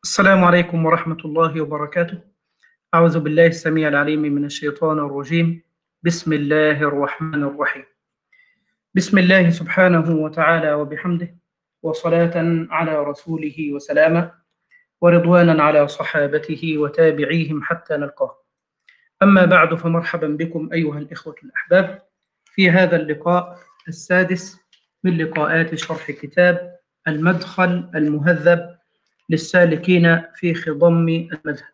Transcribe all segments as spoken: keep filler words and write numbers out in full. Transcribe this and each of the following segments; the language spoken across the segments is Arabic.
السلام عليكم ورحمة الله وبركاته. أعوذ بالله السميع العليم من الشيطان الرجيم. بسم الله الرحمن الرحيم. بسم الله سبحانه وتعالى وبحمده، وصلاة على رسوله وسلاما، ورضوانا على صحابته وتابعيهم حتى نلقاه. أما بعد، فمرحبا بكم أيها الإخوة الأحباب في هذا اللقاء السادس من لقاءات شرح كتاب المدخل المهذب للسالكين في خضم المذهب.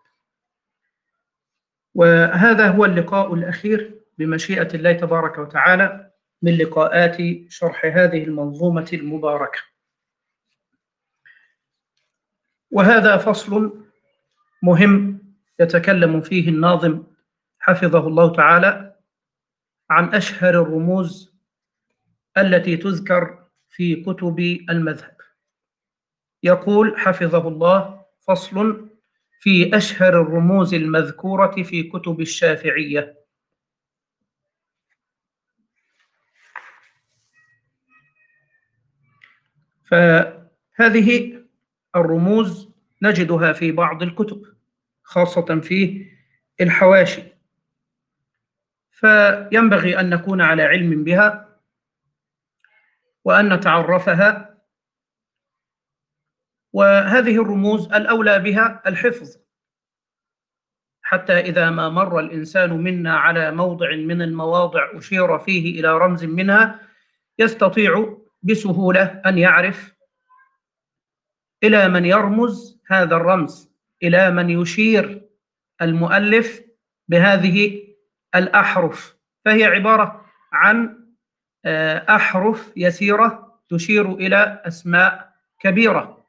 وهذا هو اللقاء الأخير بمشيئة الله تبارك وتعالى من لقاءات شرح هذه المنظومة المباركة. وهذا فصل مهم يتكلم فيه الناظم حفظه الله تعالى عن أشهر الرموز التي تذكر في كتب المذهب. يقول حفظه الله: فصل في أشهر الرموز المذكورة في كتب الشافعية. فهذه الرموز نجدها في بعض الكتب، خاصة في الحواشي، فينبغي أن نكون على علم بها وأن نتعرفها. وهذه الرموز الأولى بها الحفظ، حتى إذا ما مر الإنسان منا على موضع من المواضع أشير فيه إلى رمز منها، يستطيع بسهولة أن يعرف إلى من يرمز هذا الرمز، إلى من يشير المؤلف بهذه الأحرف. فهي عبارة عن أحرف يسيرة تشير إلى أسماء كبيرة.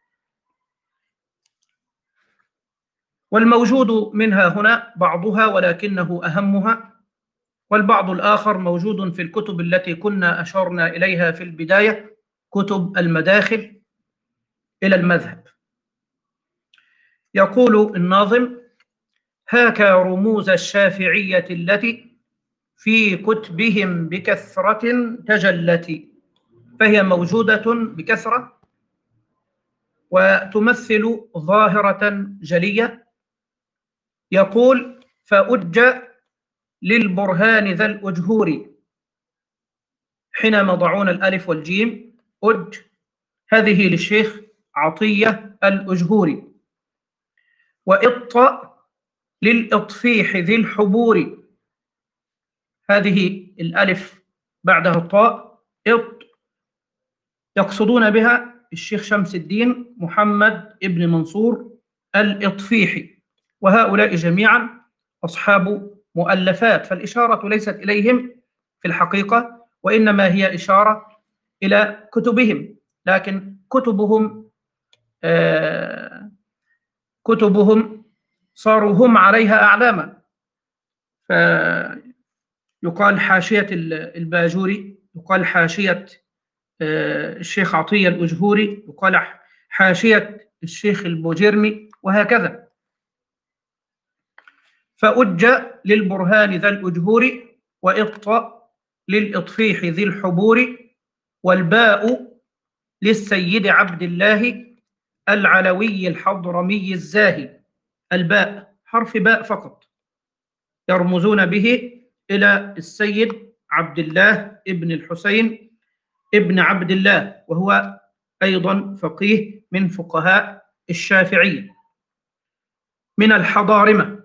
والموجود منها هنا بعضها ولكنه أهمها، والبعض الآخر موجود في الكتب التي كنا أشرنا إليها في البداية، كتب المداخل إلى المذهب. يقول الناظم: هاكا رموز الشافعية التي في كتبهم بكثرة تجلت. فهي موجودة بكثرة وتمثل ظاهرة جلية. يقول: فأج للبرهان ذا الأجهور. حينما ضعون الألف والجيم أج، هذه للشيخ عطية الأجهوري. وإط للإطفيح ذي الحبور. هذه الألف بعدها الطاء، إط، يقصدون بها الشيخ شمس الدين محمد ابن منصور الإطفيحي. وهؤلاء جميعا أصحاب مؤلفات، فالإشارة ليست إليهم في الحقيقة، وإنما هي إشارة إلى كتبهم، لكن كتبهم آه كتبهم صاروا هم عليها أعلاما. فيقال حاشية الباجوري، يقال حاشية الشيخ عطية الأجهوري، يقال حاشية الشيخ البوجرمي، وهكذا. فأج للبرهان ذا الأجهور، وإط للإطفيح ذي الحبور، والباء للسيد عبد الله العلوي الحضرمي الزاهي. الباء حرف باء فقط، يرمزون به إلى السيد عبد الله ابن الحسين ابن عبد الله، وهو أيضا فقيه من فقهاء الشافعية من الحضارمة.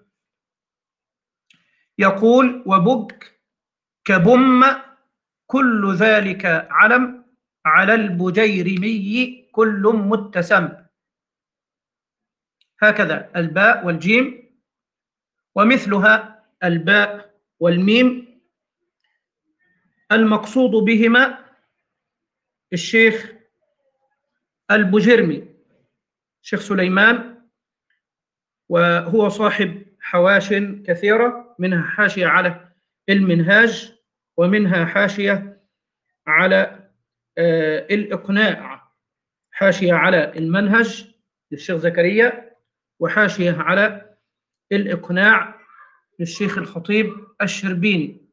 يقول: وبك كبم كل ذلك علم، على البجيرمي كل متسم. هكذا الباء والجيم، ومثلها الباء والميم، المقصود بهما الشيخ البجرمي، شيخ سليمان، وهو صاحب حواش كثيرة، منها حاشية على المنهاج، ومنها حاشية على آه الإقناع، حاشية على المنهج للشيخ زكريا، وحاشية على الإقناع للشيخ الخطيب الشربيني.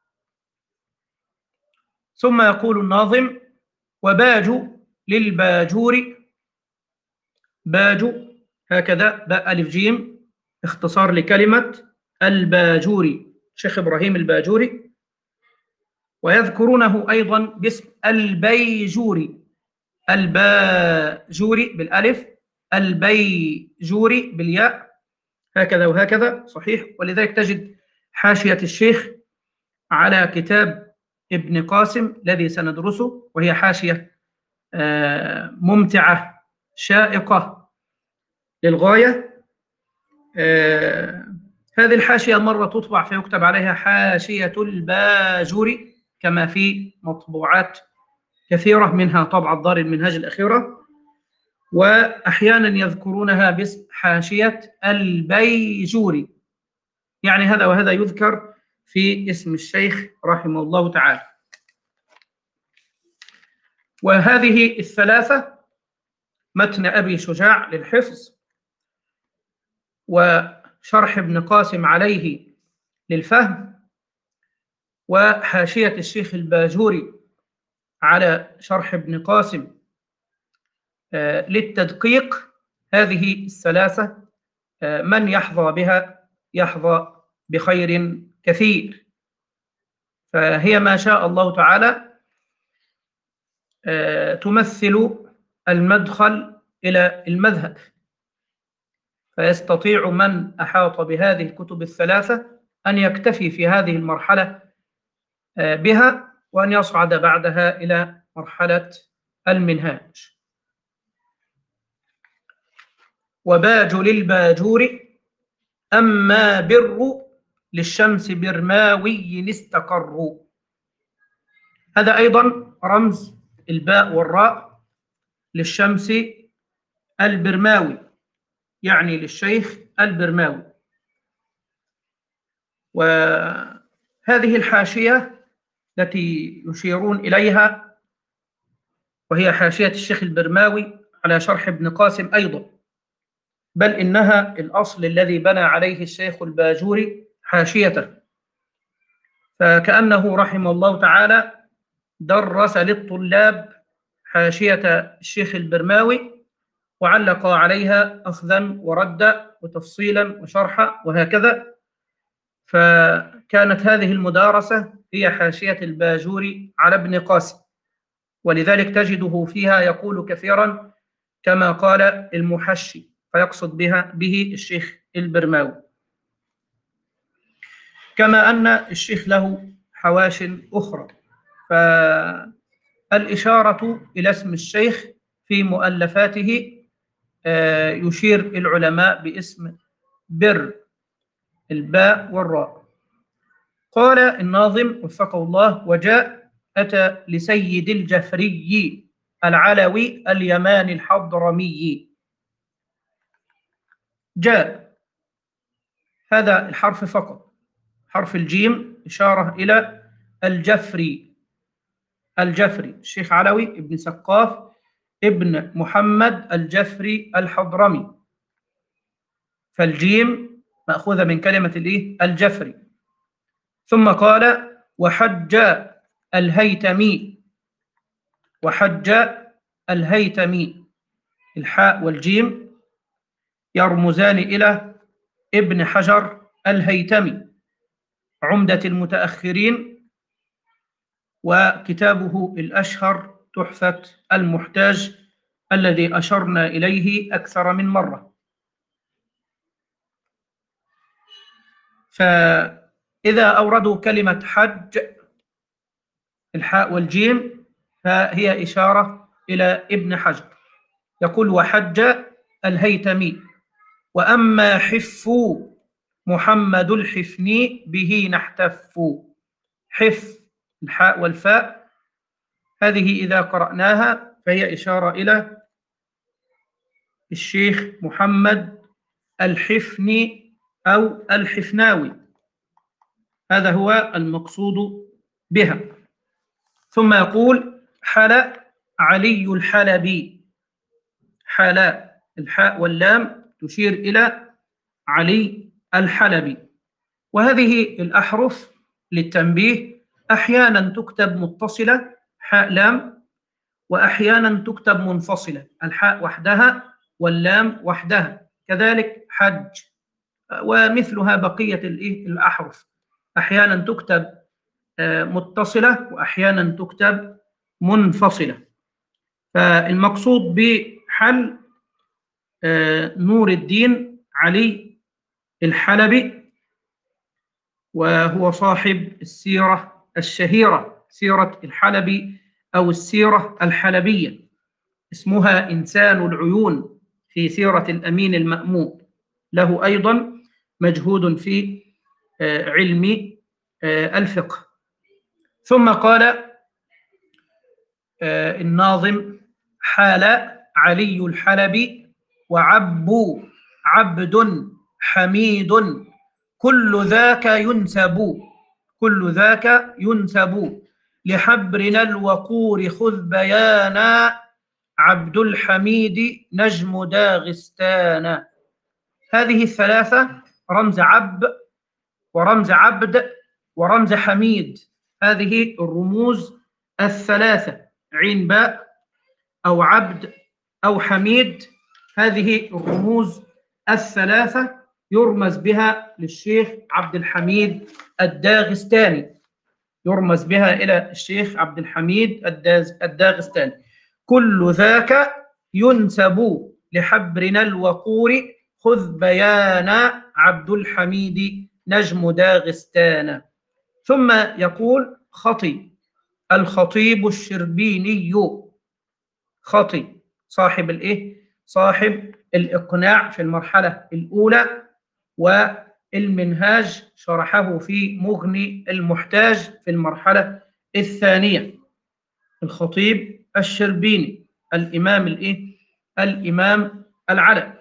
ثم يقول الناظم: وباج للباجور. باج هكذا باء ألف جيم اختصار لكلمة الباجوري، شيخ إبراهيم الباجوري، ويذكرونه أيضا باسم البيجوري، الباجوري بالألف، البيجوري بالياء، هكذا وهكذا صحيح. ولذلك تجد حاشية الشيخ على كتاب ابن قاسم الذي سندرسه، وهي حاشية ممتعة شائقة للغاية. هذه الحاشية مرة تطبع فيكتب عليها حاشية الباجوري، كما في مطبوعات كثيرة منها طبعة دار المنهاج الأخيرة، وأحيانا يذكرونها باسم حاشية البيجوري، يعني هذا وهذا يذكر في اسم الشيخ رحمه الله تعالى. وهذه الثلاثة متن أبي شجاع للحفظ، وشرح ابن قاسم عليه للفهم، وحاشية الشيخ الباجوري على شرح ابن قاسم للتدقيق. هذه الثلاثة من يحظى بها يحظى بخير كثير، فهي ما شاء الله تعالى تمثل المدخل إلى المذهب، فيستطيع من أحاط بهذه الكتب الثلاثة أن يكتفي في هذه المرحلة بها، وأن يصعد بعدها إلى مرحلة المنهاج. وباج للباجور أما بر للشمس برماوي استقر. هذا أيضا رمز الباء والراء للشمس البرماوي، يعني للشيخ البرماوي. وهذه الحاشية التي يشيرون إليها وهي حاشية الشيخ البرماوي على شرح ابن قاسم أيضا، بل إنها الأصل الذي بنى عليه الشيخ الباجوري حاشيته، فكأنه رحمه الله تعالى درس للطلاب حاشية الشيخ البرماوي وعلق عليها أخذا وردا وتفصيلا وشرحا وهكذا، فكانت هذه المدارسة هي حاشية الباجوري على ابن قاسم. ولذلك تجده فيها يقول كثيرا كما قال المحشي، فيقصد بها به الشيخ البرماوي. كما أن الشيخ له حواش أخرى، فالإشارة إلى اسم الشيخ في مؤلفاته يشير العلماء باسم بر، الباء والراء. قال الناظم وفقه الله: وجاء أتى لسيد الجفري العلوي اليماني الحضرمي. جاء هذا الحرف فقط، حرف الجيم إشارة إلى الجفري، الجفري الشيخ علوي ابن سقاف ابن محمد الجفري الحضرمي، فالجيم مأخوذة من كلمة الإيه؟ الجفري. ثم قال: وحج الهيتمي، وحج الهيتمي، الحاء والجيم يرمزان إلى ابن حجر الهيتمي عمدة المتأخرين، وكتابه الأشهر تحفة المحتاج الذي أشرنا إليه أكثر من مرة. فإذا أوردوا كلمة حج الحاء والجيم فهي إشارة إلى ابن حجر، يقول: وحج الهيتمي. وأما حف محمد الحفني به نحتف، حف الحاء والفاء هذه إذا قرأناها فهي إشارة إلى الشيخ محمد الحفني أو الحفناوي، هذا هو المقصود بها. ثم يقول: حل علي الحلبي، حل الحاء واللام تشير إلى علي الحلبي. وهذه الأحرف للتنبيه أحيانا تكتب متصلة حاء لام، وأحيانا تكتب منفصلة الحاء وحدها واللام وحدها، كذلك حج، ومثلها بقية الأحرف، أحيانا تكتب متصلة وأحيانا تكتب منفصلة. فالمقصود بحل نور الدين علي الحلبي، وهو صاحب السيرة الشهيرة، سيرة الحلبي أو السيرة الحلبية، اسمها إنسان العيون في سيرة الأمين المأمون. له أيضا مجهود في علم الفقه. ثم قال الناظم: حال علي الحلبي وعبو عبد حميد، كل ذاك ينسب كل ذاك ينسب لحبرنا الوقور خذ بيانا، عبد الحميد نجم داغستان. هذه الثلاثة، رمز عب ورمز عبد ورمز حميد، هذه الرموز الثلاثة، عين باء أو عبد أو حميد، هذه الرموز الثلاثة يرمز بها للشيخ عبد الحميد الداغستاني، يرمز بها إلى الشيخ عبد الحميد الداغستاني. كل ذاك ينسب لحبرنا الوقور خذ بيانا، عبد الحميد نجم داغستان. ثم يقول: خطي الخطيب الشربيني، خطي صاحب الايه؟ صاحب الإقناع في المرحلة الأولى، والمنهاج شرحه في مغني المحتاج في المرحلة الثانية. الخطيب الشربيني، الإمام الايه؟ الإمام العلم.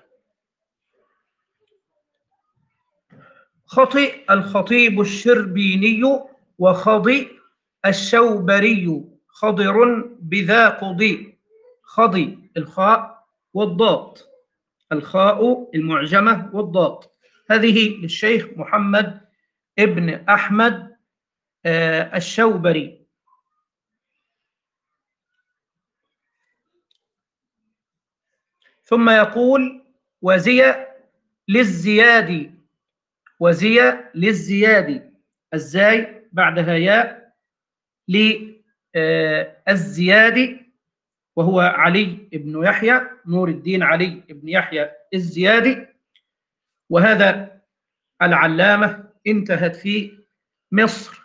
خطي الخطيب الشربيني وخضي الشوبري، خضر بذا قضي. خضي الخاء والضاد، الخاء المعجمة والضاد، هذه للشيخ محمد ابن أحمد الشوبري. ثم يقول: وزي للزيادي، وزي للزيادي، الزاي بعدها ياء، للزيادي وهو علي بن يحيى، نور الدين علي بن يحيى الزيادي. وهذا العلامة انتهت في مصر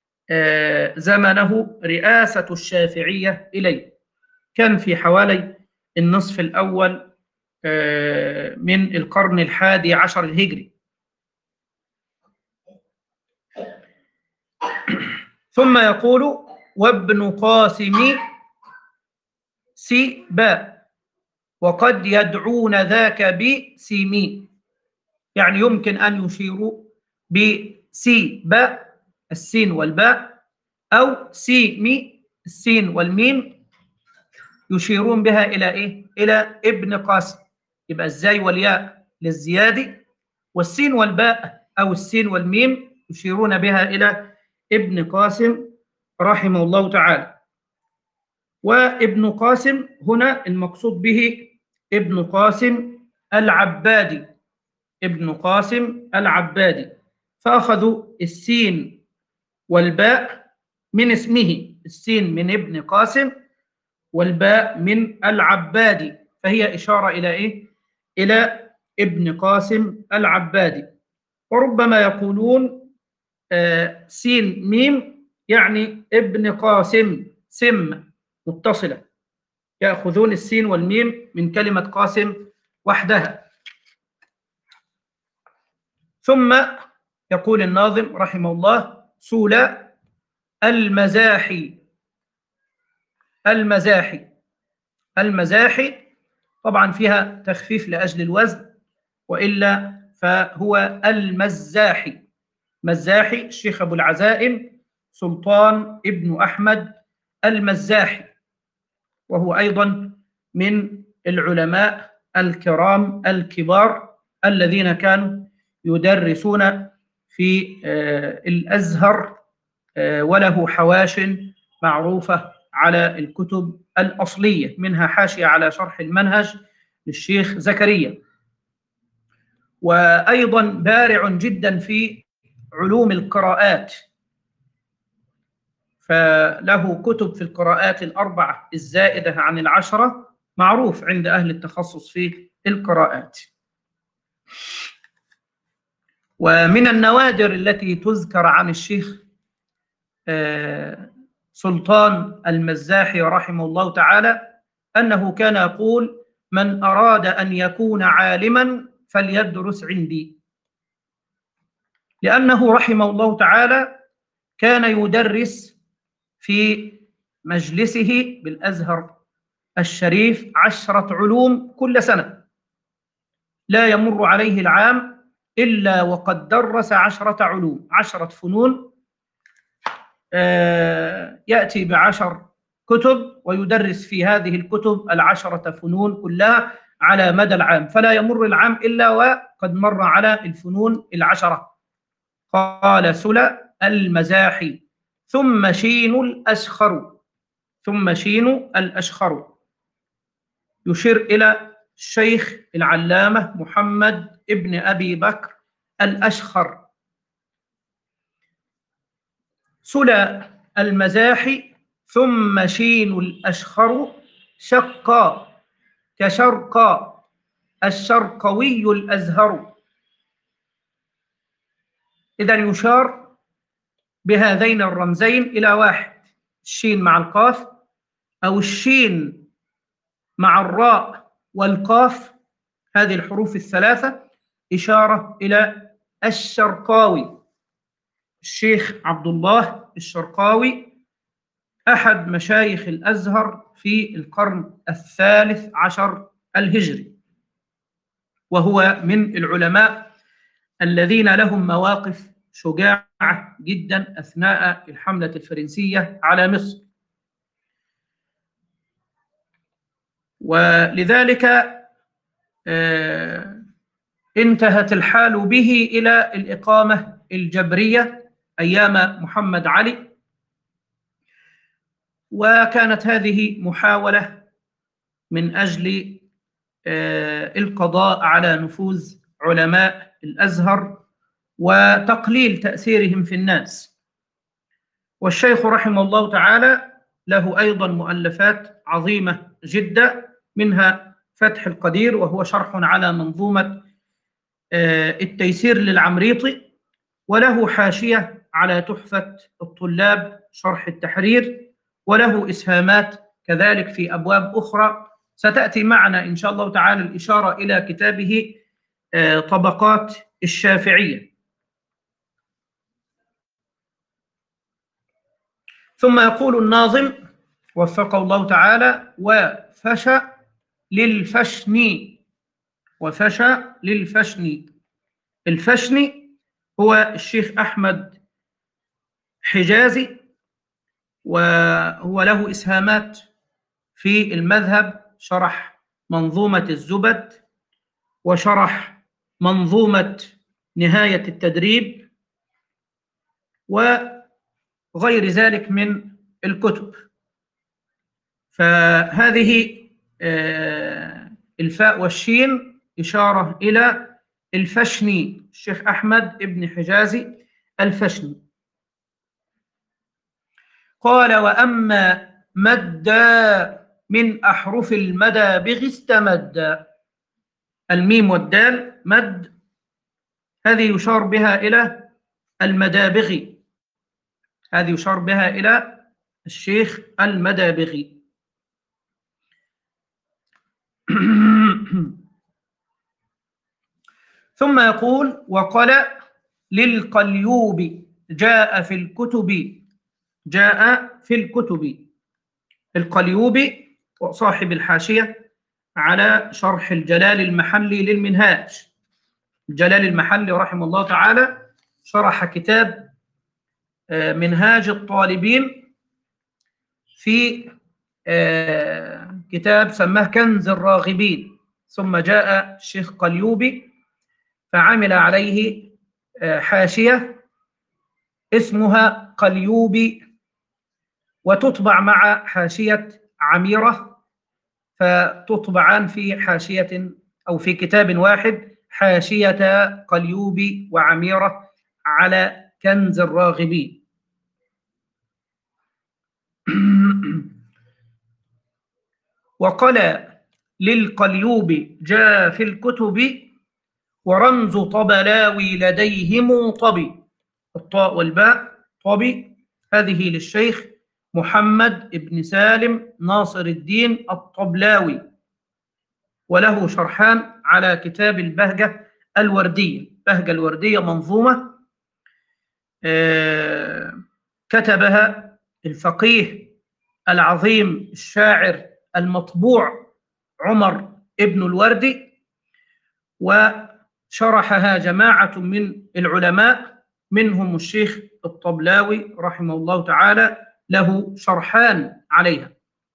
زمنه رئاسة الشافعية إليه، كان في حوالي النصف الأول من القرن الحادي عشر الهجري. ثم يقول: وابن قاسم سي باء، وقد يدعون ذاك بسيمي، يعني يمكن أن يشيروا بسي باء السين والباء، أو سيمي السين والميم، يشيرون بها إلى إيه؟ إلى ابن قاسم. يبقى الزاي والياء للزيادي، والسين والباء أو السين والميم يشيرون بها إلى ابن قاسم رحمه الله تعالى. وابن قاسم هنا المقصود به ابن قاسم العبادي، ابن قاسم العبادي. فأخذوا السين والباء من اسمه، السين من ابن قاسم والباء من العبادي، فهي إشارة إلى إيه؟ إلى ابن قاسم العبادي. وربما يقولون آه سين ميم، يعني ابن قاسم، سم متصلة، يأخذون السين والميم من كلمة قاسم وحدها. ثم يقول الناظم رحمه الله: سولا المزاحي، المزاحي المزاحي طبعا فيها تخفيف لأجل الوزن، وإلا فهو المزاحي. مزاحي الشيخ أبو العزائم سلطان ابن أحمد المزاحي، وهو أيضا من العلماء الكرام الكبار الذين كانوا يدرسون في الأزهر، وله حواش معروفة على الكتب الأصلية، منها حاشية على شرح المنهج للشيخ زكريا. وأيضا بارع جدا في علوم القراءات، فله كتب في القراءات الأربعة الزائدة عن العشرة، معروف عند أهل التخصص في القراءات. ومن النوادر التي تذكر عن الشيخ سلطان المزاحي رحمه الله تعالى أنه كان يقول: من أراد أن يكون عالما فليدرس عندي، لأنه رحمه الله تعالى كان يدرس في مجلسه بالأزهر الشريف عشرة علوم كل سنة، لا يمر عليه العام إلا وقد درس عشرة علوم، عشرة فنون، يأتي بعشر كتب ويدرس في هذه الكتب العشرة فنون كلها على مدى العام، فلا يمر العام إلا وقد مر على الفنون العشرة. قال سلى المزاحي: ثم شين الأشخر، ثم شين الأشخر، يشير إلى الشيخ العلامة محمد ابن أبي بكر الأشخر. سلى المزاحي ثم شين الأشخر، شقا كشرقا الشرقوي الأزهر. إذن يشار بهذين الرمزين إلى واحد: الشين مع القاف، أو الشين مع الراء والقاف، هذه الحروف الثلاثة إشارة إلى الشرقاوي. الشيخ عبد الله الشرقاوي أحد مشايخ الأزهر في القرن الثالث عشر الهجري، وهو من العلماء الذين لهم مواقف شجاعة جدا أثناء الحملة الفرنسية على مصر، ولذلك آه انتهت الحال به إلى الإقامة الجبرية أيام محمد علي، وكانت هذه محاولة من أجل آه القضاء على نفوذ علماء الأزهر وتقليل تأثيرهم في الناس. والشيخ رحمه الله تعالى له أيضا مؤلفات عظيمة جدا، منها فتح القدير، وهو شرح على منظومة التيسير للعمريطي، وله حاشية على تحفة الطلاب شرح التحرير، وله إسهامات كذلك في أبواب أخرى ستأتي معنا إن شاء الله تعالى الإشارة إلى كتابه طبقات الشافعية. ثم يقول الناظم وفقه الله تعالى: وفشى للفشن، وفشى للفشن. الفشن هو الشيخ أحمد حجازي، وهو له إسهامات في المذهب، شرح منظومة الزبد، وشرح منظومة نهاية التدريب، وغير ذلك من الكتب. فهذه الفاء والشين إشارة إلى الفشني، الشيخ أحمد ابن حجازي الفشني. قال: وأما مدى من أحرف المدابغ استمد. الميم والدال مد، هذه يشار بها إلى المدابغي، هذه يشار بها إلى الشيخ المدابغي. ثم يقول: وقال للقليوب جاء في الكتب، جاء في الكتب. القليوبي صاحب الحاشية على شرح الجلال المحلي للمنهاج. الجلال المحلي رحمه الله تعالى شرح كتاب منهاج الطالبين في كتاب سماه كنز الراغبين، ثم جاء الشيخ قليوبي فعمل عليه حاشية اسمها قليوبي، وتطبع مع حاشية عميرة، فتطبعان في حاشية أو في كتاب واحد حاشية قليوبي وعميرة على كنز الراغبين. وقال للقليوب جاء في الكتب ورمز طبلاوي لديهم طبي، الطاء والباء طبي، هذه للشيخ محمد بن سالم ناصر الدين الطبلاوي، وله شرحان على كتاب البهجة الوردية. بهجة الوردية منظومة آه كتبها الفقيه العظيم الشاعر المطبوع عمر ابن الوردي، وشرحها جماعة من العلماء منهم الشيخ الطبلاوي رحمه الله تعالى، له شرحان عليها.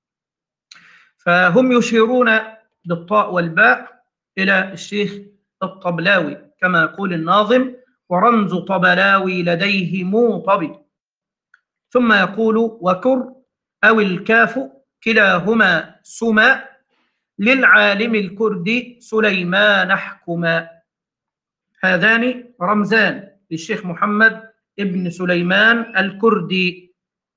فهم يشيرون بالطاء والباء إلى الشيخ الطبلاوي كما يقول الناظم: ورمز طبلاوي لديه موطبي. ثم يقول: وكر أو الكاف كلاهما سما للعالم الكردي سليمان احكما. هذان رمزان للشيخ محمد ابن سليمان الكردي،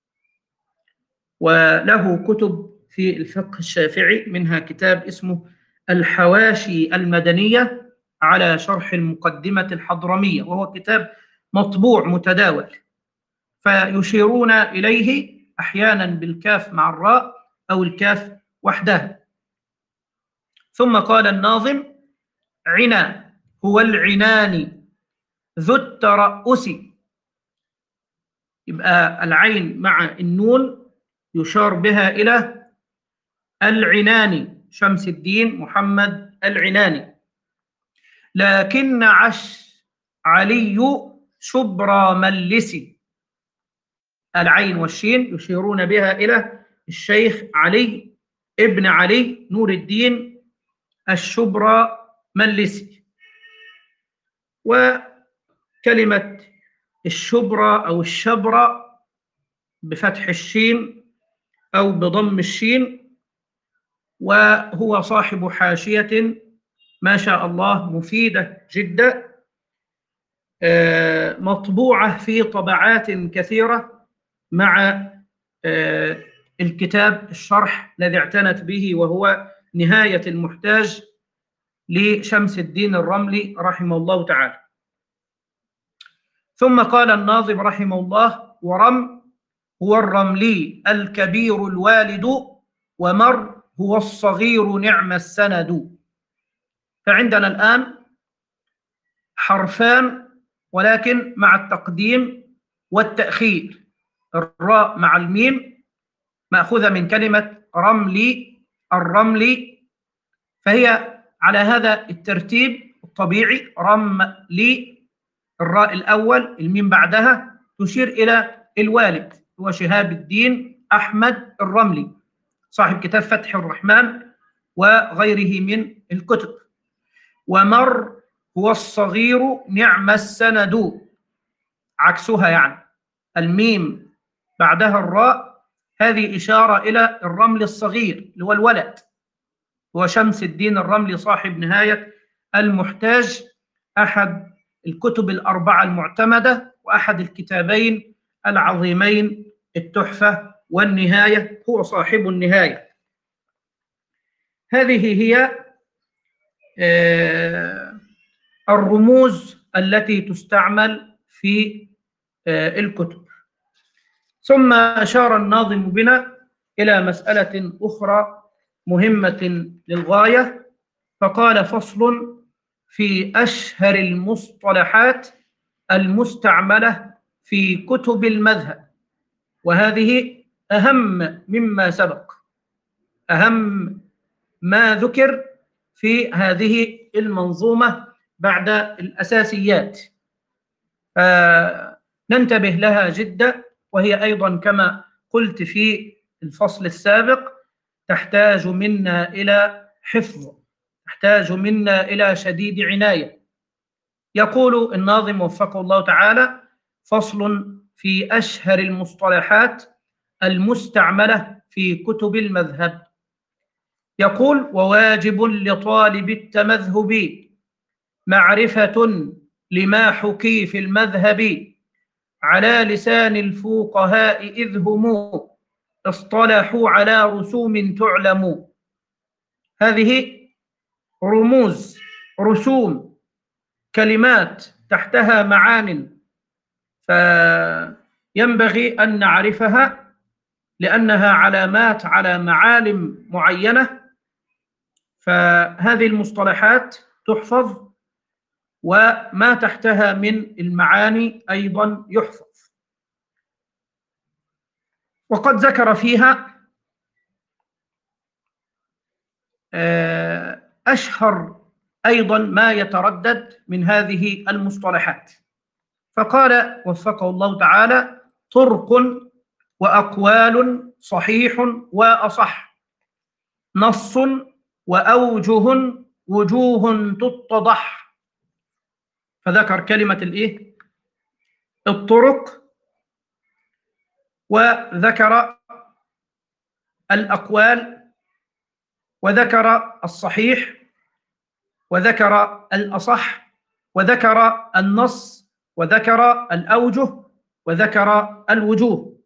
وله كتب في الفقه الشافعي، منها كتاب اسمه الحواشي المدنية على شرح المقدمة الحضرمية، وهو كتاب مطبوع متداول، فيشيرون إليه أحيانا بالكاف مع الراء أو الكاف وحدها. ثم قال الناظم: عنا هو العنان ذو الترأس. يبقى العين مع النون يشار بها إلى العناني، شمس الدين محمد العناني. لكن عش علي شبرا ملسي، العين والشين يشيرون بها إلى الشيخ علي ابن علي نور الدين الشبرا ملسي. وكلمة الشبرا أو الشبرا بفتح الشين أو بضم الشين، وهو صاحب حاشية ما شاء الله مفيدة جدا مطبوعة في طبعات كثيرة مع الكتاب الشرح الذي اعتنت به، وهو نهاية المحتاج لشمس الدين الرملي رحمه الله تعالى. ثم قال الناظم رحمه الله: ورم هو الرملي الكبير الوالد، ومر هو الصغير نعم السند. فعندنا الآن حرفان ولكن مع التقديم والتأخير، الراء مع الميم مأخوذة من كلمة رملي، الرملي، فهي على هذا الترتيب الطبيعي: رملي، الراء الأول الميم بعدها، تشير إلى الوالد هو شهاب الدين أحمد الرملي صاحب كتاب فتح الرحمن وغيره من الكتب. ومر هو الصغير نعم السند، عكسها يعني الميم بعدها الراء، هذه إشارة إلى الرمل الصغير اللي هو الولد، هو شمس الدين الرملي صاحب نهاية المحتاج، أحد الكتب الأربعة المعتمدة، وأحد الكتابين العظيمين التحفة والنهاية، هو صاحب النهاية. هذه هي الرموز التي تستعمل في الكتب. ثم أشار الناظم بنا إلى مسألة أخرى مهمة للغاية، فقال: فصل في أشهر المصطلحات المستعملة في كتب المذهب. وهذه أهم مما سبق، أهم ما ذكر في هذه المنظومة بعد الأساسيات، فننتبه لها جدا، وهي أيضا كما قلت في الفصل السابق تحتاج منا إلى حفظ، تحتاج منا إلى شديد عناية. يقول الناظم وفقه الله تعالى: فصل في أشهر المصطلحات المستعملة في كتب المذهب. يقول: وواجب لطالب التمذهب معرفة لما حكي في المذهب على لسان الفقهاء إذ هم اصطلحوا على رسوم تعلم. هذه رموز، رسوم، كلمات تحتها معان، فينبغي أن نعرفها لأنها علامات على معالم معينة. فهذه المصطلحات تحفظ، وما تحتها من المعاني أيضا يحفظ. وقد ذكر فيها أشهر أيضا ما يتردد من هذه المصطلحات، فقال وفقه الله تعالى: طرق وأقوال صحيح وأصح، نص وأوجه وجوه تتضح. فذكر كلمة الإيه؟ الطرق، وذكر الأقوال، وذكر الصحيح، وذكر الأصح، وذكر النص، وذكر الأوجه، وذكر الوجوه.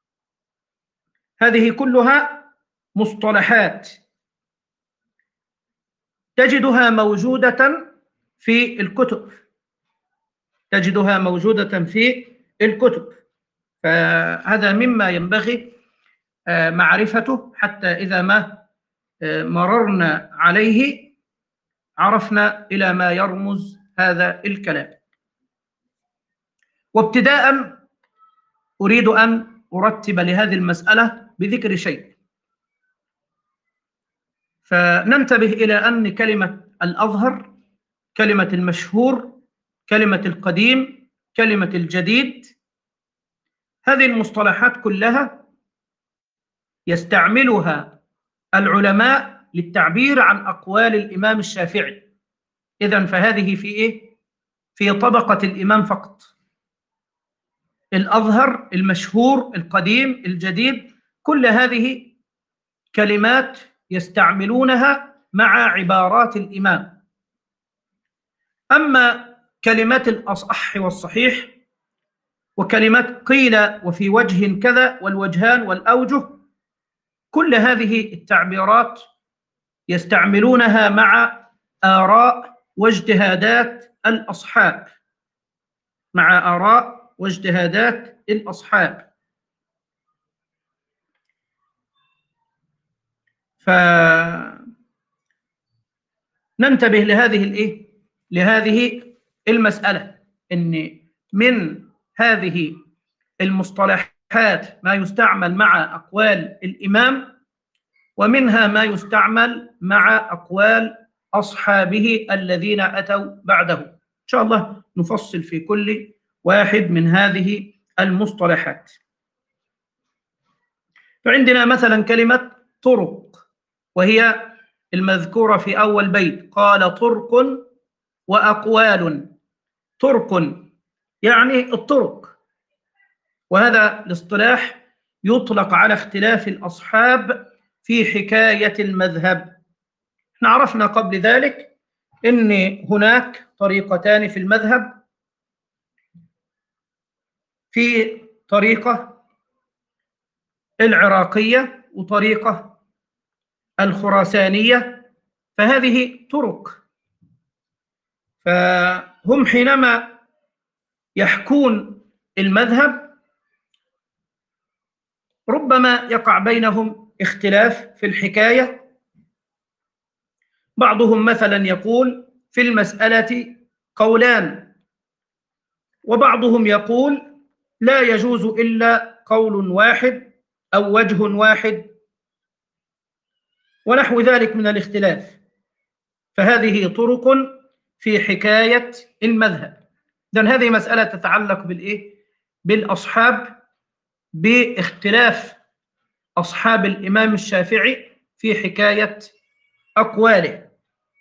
هذه كلها مصطلحات تجدها موجودة في الكتب، تجدها موجودة في الكتب. فهذا مما ينبغي معرفته، حتى إذا ما مررنا عليه عرفنا إلى ما يرمز هذا الكلام. وابتداء أريد أن أرتب لهذه المسألة بذكر شيء، فننتبه إلى أن كلمة الأظهر، كلمة المشهور، كلمة القديم، كلمة الجديد، هذه المصطلحات كلها يستعملها العلماء للتعبير عن أقوال الإمام الشافعي. إذن فهذه في إيه؟ في طبقة الإمام فقط. الأظهر، المشهور، القديم، الجديد، كل هذه كلمات يستعملونها مع عبارات الإمام. أما كلمات الأصح والصحيح، وكلمات قيل وفي وجه كذا، والوجهان والأوجه، كل هذه التعبيرات يستعملونها مع آراء واجتهادات الأصحاب، مع آراء واجتهادات الأصحاب. فننتبه لهذه الإيه؟ لهذه المسألة، إن من هذه المصطلحات ما يستعمل مع أقوال الإمام، ومنها ما يستعمل مع أقوال أصحابه الذين أتوا بعده. إن شاء الله نفصل في كل واحد من هذه المصطلحات. فعندنا مثلا كلمة طرق، وهي المذكورة في أول بيت، قال طرق وأقوال. طرق يعني الطرق، وهذا الاصطلاح يطلق على اختلاف الأصحاب في حكاية المذهب. احنا عرفنا قبل ذلك إن هناك طريقتان في المذهب، في طريقة العراقية وطريقة الخراسانية، فهذه طرق. فهم حينما يحكون المذهب ربما يقع بينهم اختلاف في الحكاية. بعضهم مثلا يقول في المسألة قولان، وبعضهم يقول لا يجوز إلا قول واحد أو وجه واحد، ونحو ذلك من الاختلاف. فهذه طرق في حكاية المذهب. إذن هذه مسألة تتعلق بالإيه؟ بالأصحاب، باختلاف أصحاب الإمام الشافعي في حكاية أقواله.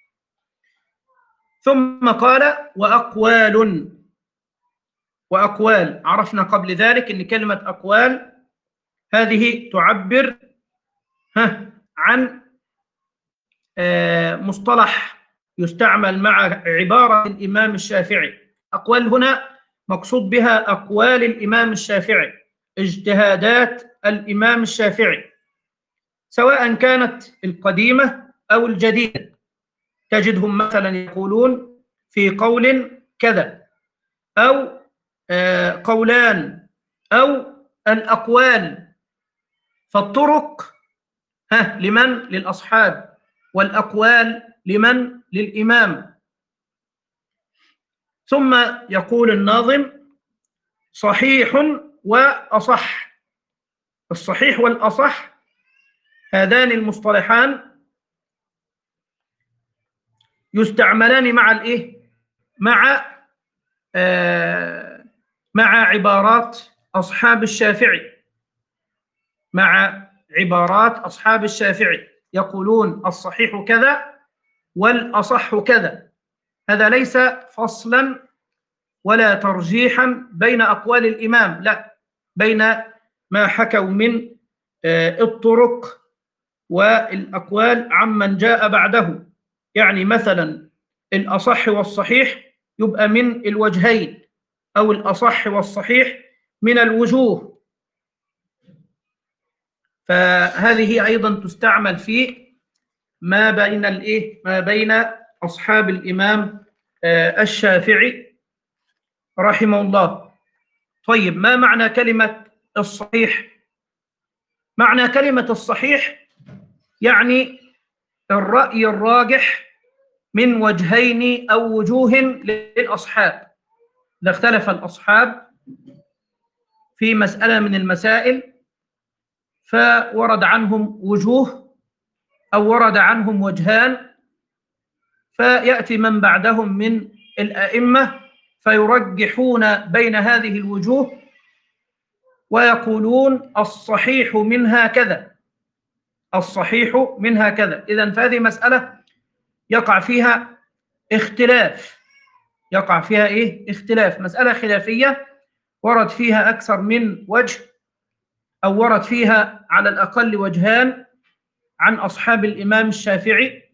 ثم قال وأقوال. وأقوال عرفنا قبل ذلك أن كلمة أقوال هذه تعبر عن مصطلح يستعمل مع عبارة الإمام الشافعي. أقوال هنا مقصود بها أقوال الإمام الشافعي، اجتهادات الإمام الشافعي، سواء كانت القديمة أو الجديدة. تجدهم مثلا يقولون في قول كذا، أو قولان، أو الأقوال. فالطرق ها لمن؟ للأصحاب، والأقوال لمن؟ للإمام. ثم يقول الناظم: صحيح وأصح. الصحيح والأصح هذان المصطلحان يستعملان مع الإيه؟ مع آه مع عبارات أصحاب الشافعي، مع عبارات أصحاب الشافعي يقولون الصحيح كذا والأصح كذا. هذا ليس فصلا ولا ترجيحا بين أقوال الإمام، لا، بين ما حكوا من الطرق والأقوال عمن جاء بعده. يعني مثلا الأصح والصحيح يبقى من الوجهين، أو الأصح والصحيح من الوجوه. فهذه أيضا تستعمل في ما بين الإيه؟ ما بين أصحاب الإمام الشافعي رحمه الله. طيب، ما معنى كلمة الصحيح؟ معنى كلمة الصحيح يعني الرأي الراجح من وجهين أو وجوه للأصحاب. إذا اختلف الأصحاب في مسألة من المسائل فورد عنهم وجوه أو ورد عنهم وجهان، فيأتي من بعدهم من الأئمة فيرجحون بين هذه الوجوه ويقولون الصحيح منها كذا، الصحيح منها كذا. إذن فهذه مسألة يقع فيها اختلاف، يقع فيها إيه؟ اختلاف، مسألة خلافية ورد فيها أكثر من وجه، أو ورد فيها على الأقل وجهان عن أصحاب الإمام الشافعي.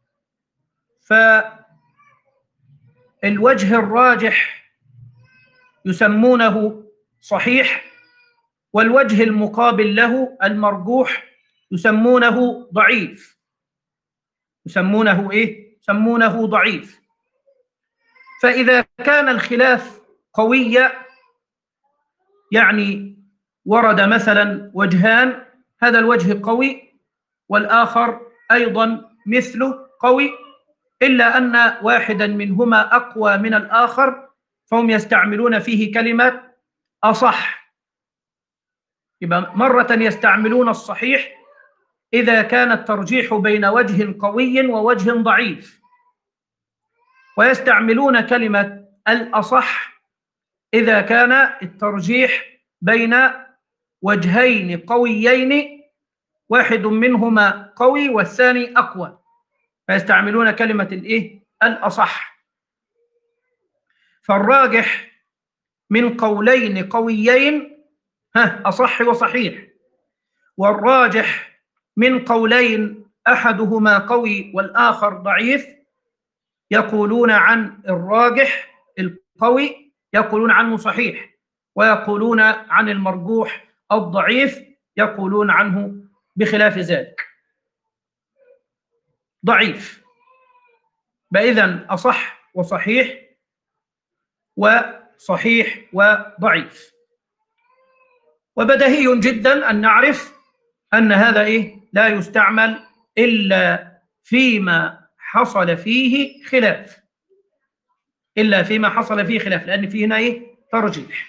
فالوجه الراجح يسمونه صحيح، والوجه المقابل له المرجوح يسمونه ضعيف. يسمونه إيه؟ يسمونه ضعيف. فإذا كان الخلاف قويا، يعني ورد مثلا وجهان، هذا الوجه قوي والآخر أيضا مثله قوي، إلا أن واحدا منهما أقوى من الآخر، فهم يستعملون فيه كلمة أصح. يبقى مرة يستعملون الصحيح إذا كان الترجيح بين وجه قوي ووجه ضعيف، ويستعملون كلمة الأصح إذا كان الترجيح بين وجهين قويين، واحد منهما قوي والثاني أقوى، فيستعملون كلمة الإيه؟ الأصح. فالراجح من قولين قويين ها أصح وصحيح، والراجح من قولين أحدهما قوي والآخر ضعيف يقولون عن الراجح القوي يقولون عنه صحيح، ويقولون عن المرجوح الضعيف يقولون عنه بخلاف ذلك ضعيف. فإذن أصح وصحيح وصحيح وضعيف. وبديهي جدا أن نعرف أن هذا إيه؟ لا يستعمل إلا فيما حصل فيه خلاف، إلا فيما حصل فيه خلاف، لأن فيه هنا إيه؟ ترجيح.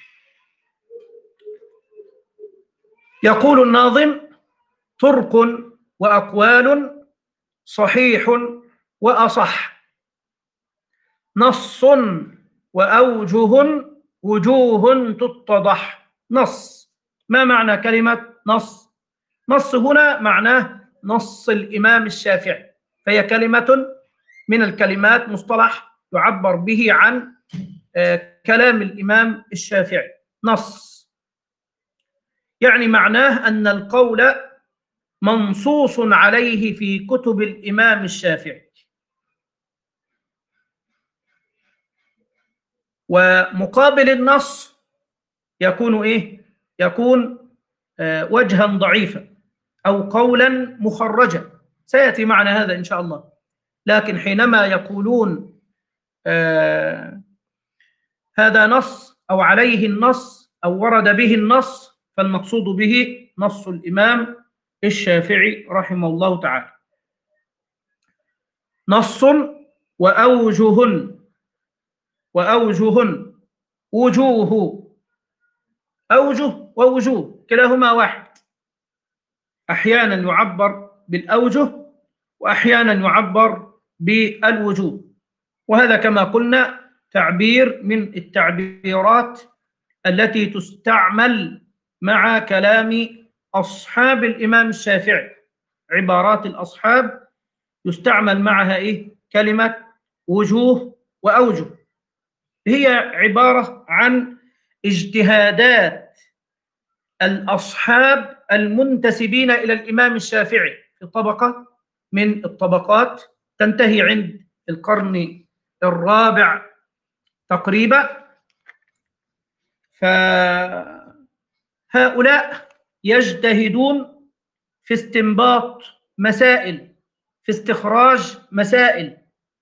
يقول الناظم: طرق وأقوال صحيح وأصح، نص وأوجه وجوه تتضح. نص، ما معنى كلمة نص؟ نص هنا معناه نص الإمام الشافعي، فهي كلمة من الكلمات مصطلح يعبر به عن كلام الإمام الشافعي. نص يعني معناه أن القول منصوص عليه في كتب الإمام الشافعي، ومقابل النص يكون إيه؟ يكون آه وجها ضعيفا أو قولا مخرجا، سيأتي معنا هذا إن شاء الله. لكن حينما يقولون آه هذا نص أو عليه النص أو ورد به النص، فالمقصود به نص الإمام الشافعي رحمه الله تعالى. نص وأوجه، وأوجه وجوه، أوجه ووجوه كلاهما واحد، أحيانا يعبر بالأوجه وأحيانا يعبر بالوجوه، وهذا كما قلنا تعبير من التعبيرات التي تستعمل مع كلام أصحاب الإمام الشافعي. عبارات الأصحاب يستعمل معها إيه؟ كلمة وجوه وأوجه، هي عبارة عن اجتهادات الأصحاب المنتسبين إلى الإمام الشافعي في طبقة من الطبقات تنتهي عند القرن الرابع تقريبا. فهؤلاء يجتهدون في استنباط مسائل، في استخراج مسائل،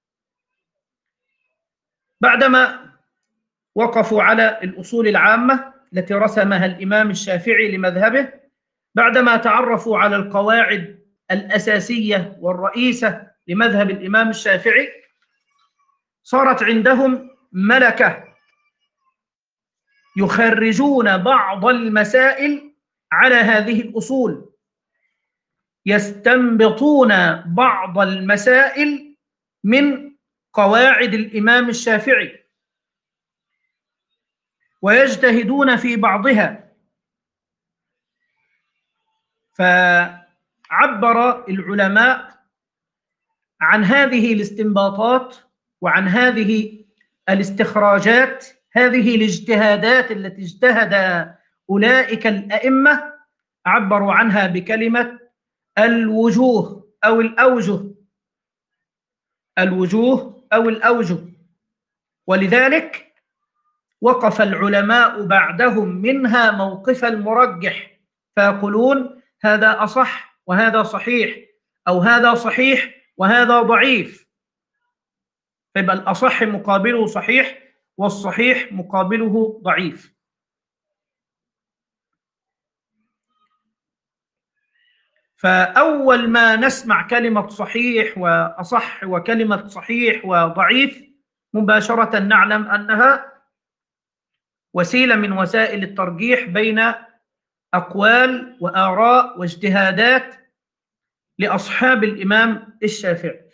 بعدما وقفوا على الأصول العامة التي رسمها الإمام الشافعي لمذهبه، بعدما تعرفوا على القواعد الأساسية والرئيسة لمذهب الإمام الشافعي، صارت عندهم ملكة يخرجون بعض المسائل على هذه الأصول، يستنبطون بعض المسائل من قواعد الإمام الشافعي ويجتهدون في بعضها. فعبر العلماء عن هذه الاستنباطات وعن هذه الاستخراجات، هذه الاجتهادات التي اجتهد أولئك الأئمة، عبروا عنها بكلمة الوجوه أو الأوجه، الوجوه أو الأوجه. ولذلك وقف العلماء بعدهم منها موقف المرجح، فيقولون هذا أصح وهذا صحيح، أو هذا صحيح وهذا ضعيف، فيبقى الأصح مقابله صحيح والصحيح مقابله ضعيف. فأول ما نسمع كلمة صحيح وأصح وكلمة صحيح وضعيف مباشرة نعلم أنها وسيلة من وسائل الترجيح بين أقوال وآراء واجتهادات لأصحاب الإمام الشافعي،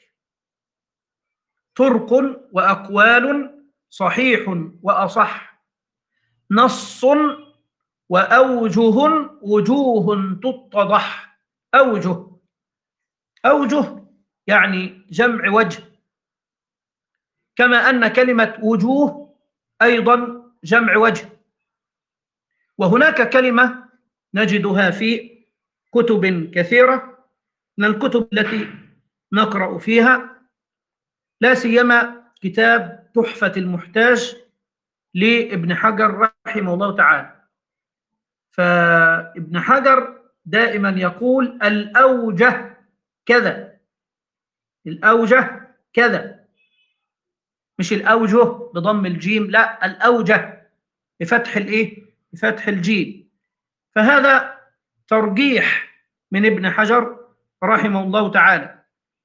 طرق وأقوال صحيح وأصح، نص وأوجه وجوه تتضح. أوجه، أوجه يعني جمع وجه، كما أن كلمة وجوه أيضا جمع وجه. وهناك كلمة نجدها في كتب كثيرة من الكتب التي نقرأ فيها، لا سيما كتاب تحفة المحتاج لابن حجر رحمه الله تعالى. فابن حجر دائما يقول الأوجه كذا، الأوجه كذا، مش الأوجه بضم الجيم، لا، الأوجه بفتح الإيه؟ بفتح الجيم. فهذا ترجيح من ابن حجر رحمه الله تعالى،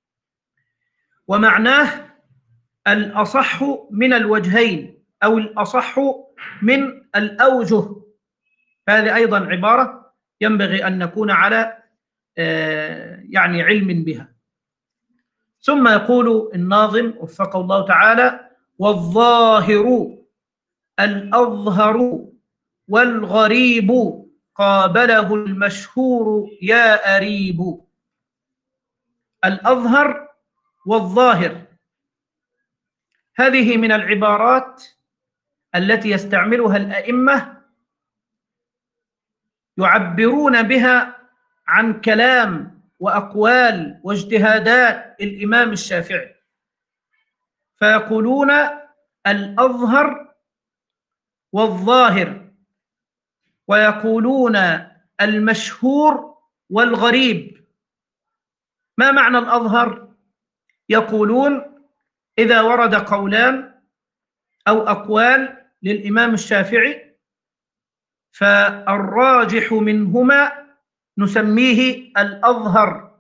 ومعناه الأصح من الوجهين أو الأصح من الأوجه. هذه أيضا عبارة ينبغي أن نكون على يعني علم بها. ثم يقول الناظم وفقه الله تعالى: والظاهر الأظهر والغريب قابله المشهور يا أريب. الأظهر والظاهر هذه من العبارات التي يستعملها الأئمة يعبرون بها عن كلام وأقوال واجتهادات الإمام الشافعي، فيقولون الأظهر والظاهر، ويقولون المشهور والغريب. ما معنى الأظهر؟ يقولون إذا ورد قولان أو أقوال للإمام الشافعي فالراجح منهما نسميه الأظهر.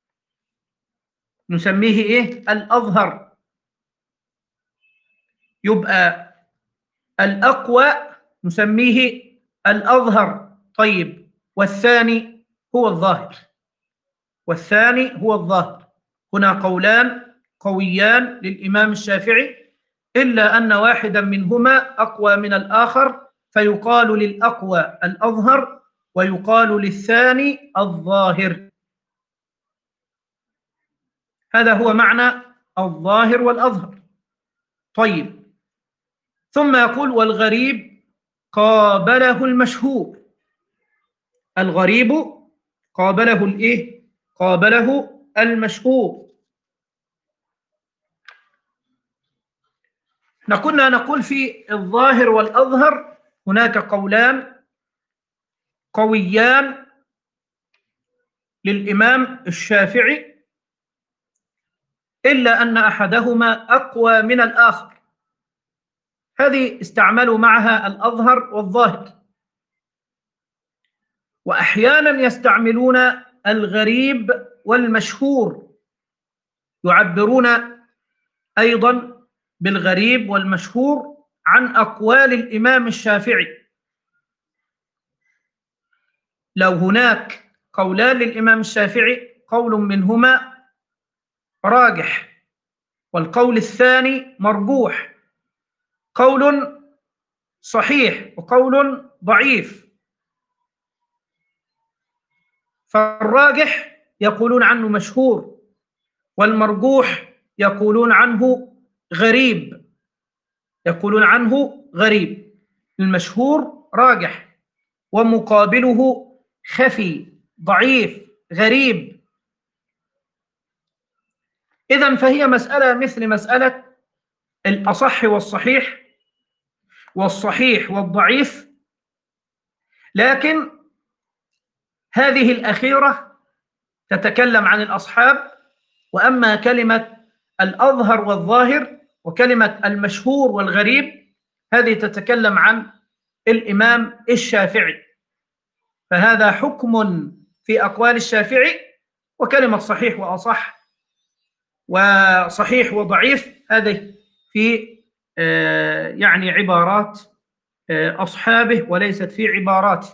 نسميه إيه؟ الأظهر. يبقى الأقوى نسميه الأظهر. طيب، والثاني هو الظاهر. والثاني هو الظاهر. هنا قولان قويان للإمام الشافعي، إلا أن واحدا منهما أقوى من الآخر، فيقال للأقوى الأظهر ويقال للثاني الظاهر. هذا هو معنى الظاهر والأظهر. طيب، ثم يقول والغريب قابله المشهور. الغريب قابله الإيه؟ قابله المشهور. احنا كنا نقول في الظاهر والأظهر هناك قولان قويان للإمام الشافعي، إلا أن أحدهما أقوى من الآخر. هذه استعملوا معها الأظهر والظاهر. وأحيانا يستعملون الغريب والمشهور، يعبرون أيضا بالغريب والمشهور عن أقوال الإمام الشافعي. لو هناك قولان للإمام الشافعي، قول منهما راجح والقول الثاني مرجوح، قول صحيح وقول ضعيف، فالراجح يقولون عنه مشهور، والمرجوح يقولون عنه غريب. يقولون عنه غريب. المشهور راجح، ومقابله خفي ضعيف غريب. إذن فهي مسألة مثل مسألة الأصح والصحيح والصحيح والضعيف، لكن هذه الأخيرة تتكلم عن الأصحاب، وأما كلمة الأظهر والظاهر وكلمة المشهور والغريب هذه تتكلم عن الإمام الشافعي. فهذا حكم في أقوال الشافعي، وكلمة صحيح وأصح وصحيح وضعيف هذه في يعني عبارات أصحابه وليست في عباراته.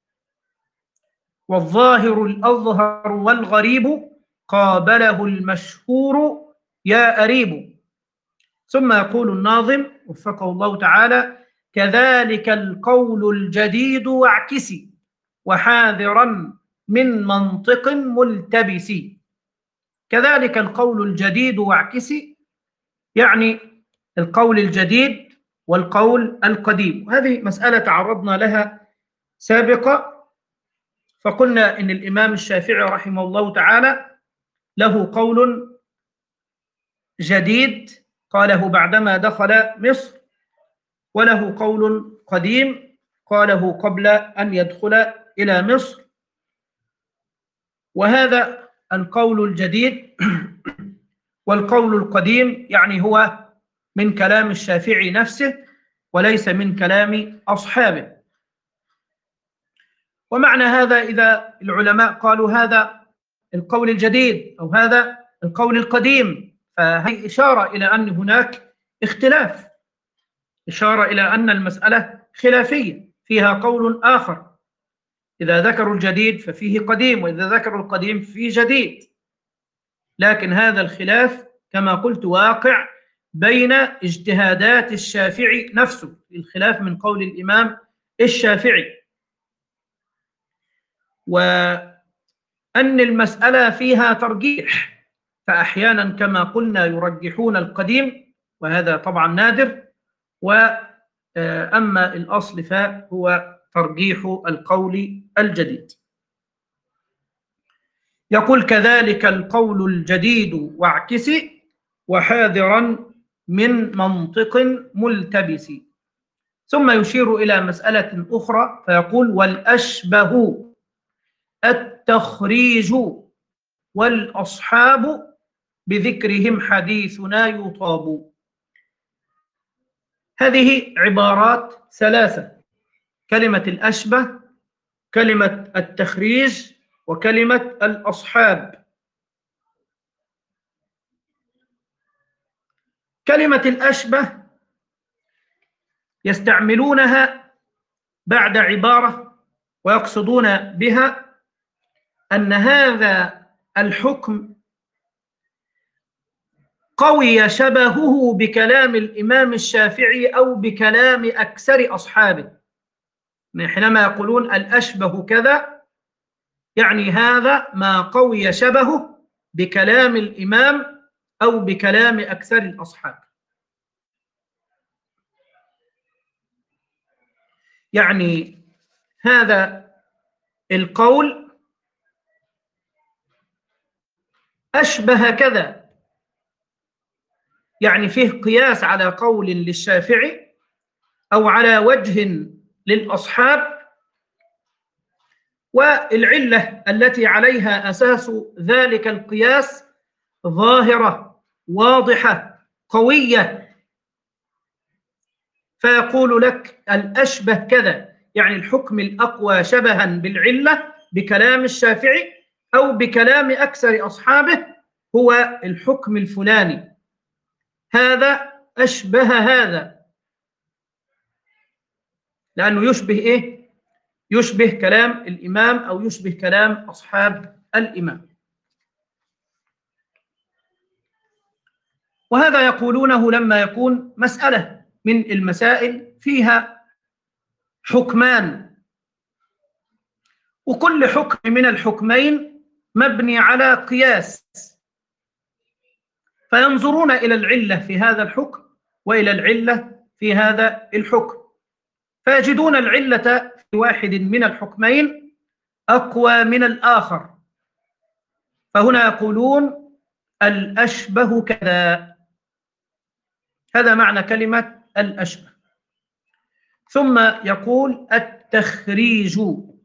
والظاهر الأظهر والغريب قابله المشهور يا أريب. ثم يقول الناظم وفقه الله تعالى: كذلك القول الجديد واعكسي وحاذرا من منطق ملتبس. كذلك القول الجديد واعكسي، يعني القول الجديد والقول القديم. وهذه مسألة تعرضنا لها سابقا، فقلنا إن الإمام الشافعي رحمه الله تعالى له قول جديد قاله بعدما دخل مصر، وله قول قديم قاله قبل أن يدخل إلى مصر. وهذا القول الجديد والقول القديم يعني هو من كلام الشافعي نفسه وليس من كلام أصحابه. ومعنى هذا إذا العلماء قالوا هذا القول الجديد أو هذا القول القديم، فهي إشارة إلى أن هناك اختلاف، إشارة إلى أن المسألة خلافية فيها قول آخر. إذا ذكروا الجديد ففيه قديم، وإذا ذكروا القديم فيه جديد. لكن هذا الخلاف كما قلت واقع بين اجتهادات الشافعي نفسه، الخلاف من قول الإمام الشافعي، وأن المسألة فيها ترجيح. فأحيانا كما قلنا يرجحون القديم، وهذا طبعا نادر، وأما الأصل فهو ترجيح القول الجديد. يقول: كذلك القول الجديد واعكسي وحاذرا من منطق ملتبس. ثم يشير إلى مسألة أخرى فيقول: والأشبه التخريج والأصحاب بذكرهم حديثنا يطاب. هذه عبارات ثلاثة: كلمة الأشبه، كلمة التخريج، وكلمة الأصحاب. كلمة الأشبه يستعملونها بعد عبارة ويقصدون بها أن هذا الحكم قوي شبهه بكلام الإمام الشافعي أو بكلام أكثر أصحابه. حينما يقولون الأشبه كذا، يعني هذا ما قوي شبهه بكلام الإمام أو بكلام أكثر الأصحاب. يعني هذا القول أشبه كذا، يعني فيه قياس على قول للشافعي أو على وجه للأصحاب، والعلة التي عليها أساس ذلك القياس ظاهرة واضحة قوية، فيقول لك الأشبه كذا، يعني الحكم الأقوى شبها بالعلة بكلام الشافعي أو بكلام أكثر أصحابه هو الحكم الفلاني، هذا أشبه هذا، لأنه يشبه إيه؟ يشبه كلام الإمام أو يشبه كلام أصحاب الإمام. وهذا يقولونه لما يكون مسألة من المسائل فيها حكمان، وكل حكم من الحكمين مبني على قياس، فينظرون إلى العلة في هذا الحكم وإلى العلة في هذا الحكم، فيجدون العلة في واحد من الحكمين أقوى من الآخر، فهنا يقولون الأشبه كذا. هذا معنى كلمة الأشبه. ثم يقول التخريج.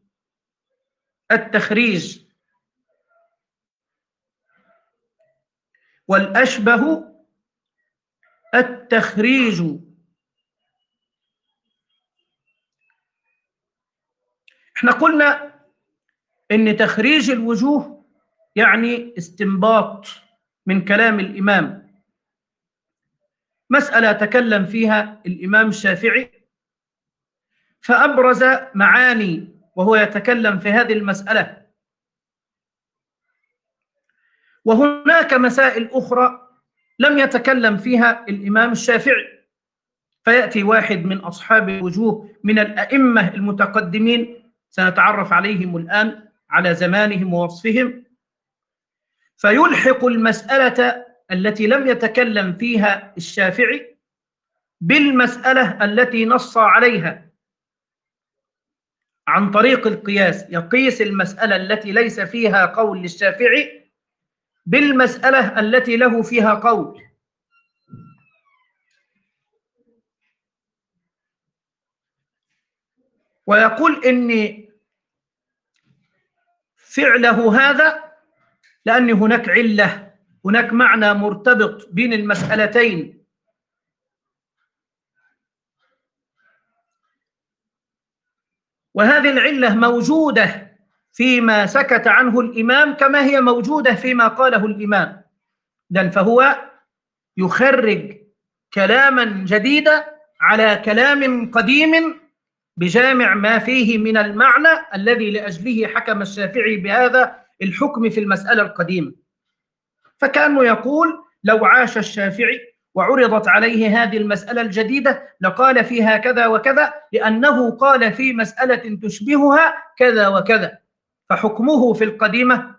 التخريج والأشبه التخريج. احنا قلنا ان تخريج الوجوه يعني استنباط من كلام الإمام، مسألة تكلم فيها الإمام الشافعي فأبرز معاني وهو يتكلم في هذه المسألة، وهناك مسائل أخرى لم يتكلم فيها الإمام الشافعي، فيأتي واحد من أصحاب الوجوه من الأئمة المتقدمين سنتعرف عليهم الآن على زمانهم ووصفهم، فيلحق المسألة التي لم يتكلم فيها الشافعي بالمسألة التي نص عليها عن طريق القياس، يقيس المسألة التي ليس فيها قول للشافعي بالمسألة التي له فيها قول. ويقول إن فعله هذا لأن هناك علة، هناك معنى مرتبط بين المسألتين، وهذه العلة موجودة فيما سكت عنه الإمام كما هي موجودة فيما قاله الإمام، إذن فهو يخرج كلاما جديدا على كلام قديم بجامع ما فيه من المعنى الذي لأجله حكم الشافعي بهذا الحكم في المسألة القديمة. فكأنه يقول لو عاش الشافعي وعرضت عليه هذه المسألة الجديدة لقال فيها كذا وكذا، لأنه قال في مسألة تشبهها كذا وكذا، فحكمه في القديمة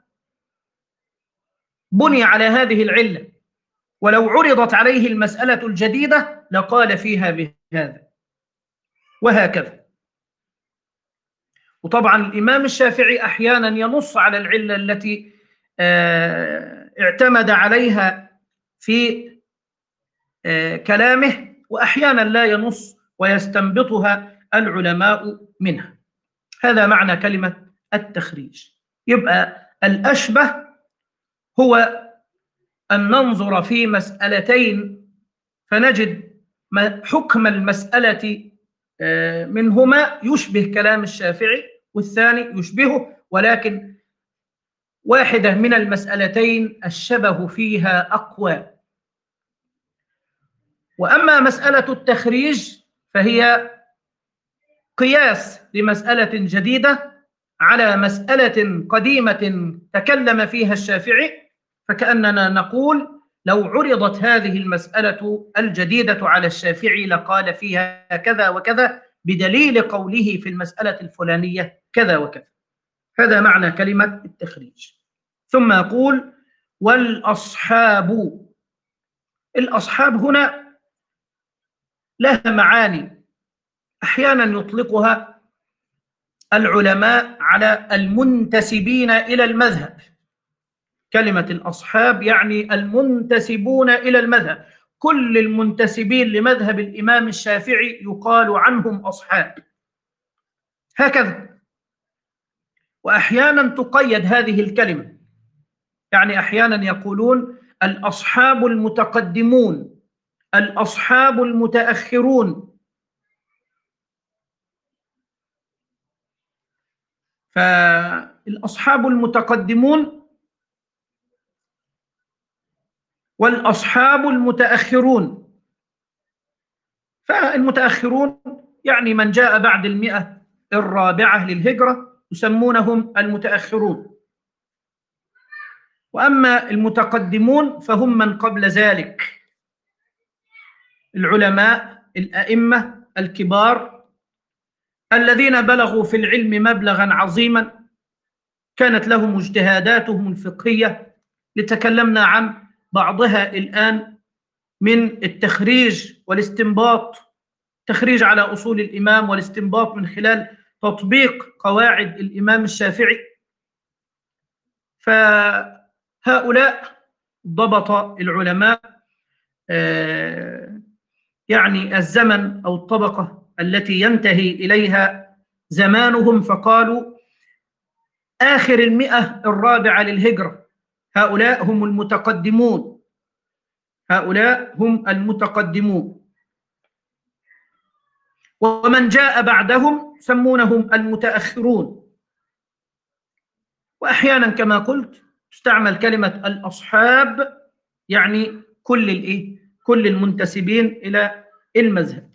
بني على هذه العلة، ولو عرضت عليه المسألة الجديدة لقال فيها بهذا، وهكذا. وطبعا الإمام الشافعي أحيانا ينص على العلة التي اعتمد عليها في كلامه، وأحيانا لا ينص ويستنبطها العلماء منها. هذا معنى كلمة التخريج. يبقى الأشبه هو أن ننظر في مسألتين فنجد حكم المسألة منهما يشبه كلام الشافعي والثاني يشبهه، ولكن واحدة من المسألتين الشبه فيها أقوى. وأما مسألة التخريج فهي قياس لمسألة جديدة على مسألة قديمة تكلم فيها الشافعي، فكأننا نقول لو عرضت هذه المسألة الجديدة على الشافعي لقال فيها كذا وكذا بدليل قوله في المسألة الفلانية كذا وكذا. هذا معنى كلمة التخريج. ثم يقول والأصحاب. الأصحاب هنا لها معاني، أحيانا يطلقها العلماء على المنتسبين إلى المذهب. كلمة الأصحاب يعني المنتسبون إلى المذهب، كل المنتسبين لمذهب الإمام الشافعي يقال عنهم أصحاب، هكذا. وأحيانا تقيد هذه الكلمة، يعني أحيانا يقولون الأصحاب المتقدمون، الأصحاب المتأخرون. فالأصحاب المتقدمون والأصحاب المتأخرون. فالمتأخرون يعني من جاء بعد المئة الرابعة للهجرة يسمونهم المتأخرون، وأما المتقدمون فهم من قبل ذلك، العلماء الأئمة الكبار الذين بلغوا في العلم مبلغا عظيما، كانت لهم اجتهاداتهم الفقهية لتكلمنا عن بعضها الآن من التخريج والاستنباط، تخريج على أصول الإمام والاستنباط من خلال تطبيق قواعد الإمام الشافعي. فهؤلاء ضبط العلماء يعني الزمن أو الطبقة التي ينتهي إليها زمانهم، فقالوا آخر المئة الرابعة للهجرة هؤلاء هم المتقدمون، هؤلاء هم المتقدمون، ومن جاء بعدهم سمونهم المتأخرون. وأحيانا كما قلت تستعمل كلمة الأصحاب يعني كل الإيه؟ كل المنتسبين إلى المذهب.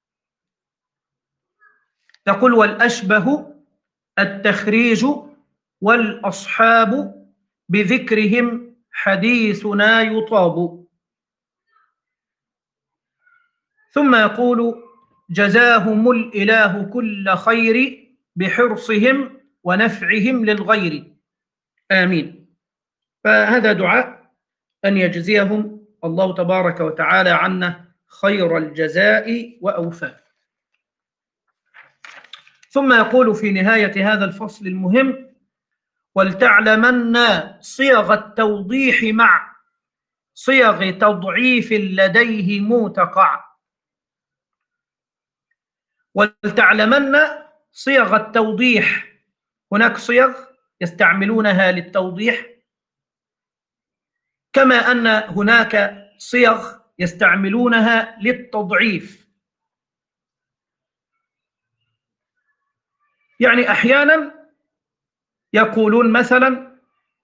يقول والأشبه التخريج والأصحاب بذكرهم حديثنا يطاب. ثم يقول جزاهم الإله كل خير بحرصهم ونفعهم للغير آمين. فهذا دعاء أن يجزيهم الله تبارك وتعالى عنا خير الجزاء وأوفاه. ثم يقول في نهاية هذا الفصل المهم ولتعلمن صيغ التوضيح مع صيغ تضعيف لديه متقع. ولتعلمن صيغ التوضيح، هناك صيغ يستعملونها للتوضيح كما أن هناك صيغ يستعملونها للتضعيف. يعني أحيانا يقولون مثلا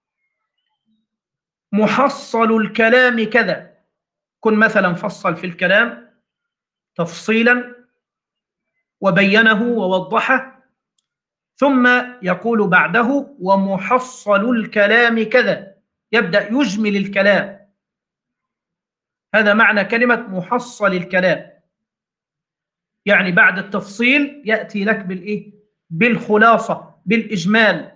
محصل الكلام كذا، كن مثلا فصل في الكلام تفصيلا وبينه ووضحه، ثم يقول بعده ومحصل الكلام كذا، يبدأ يجمل الكلام. هذا معنى كلمة محصل الكلام، يعني بعد التفصيل يأتي لك بالإيه؟ بالخلاصة، بالإجمال.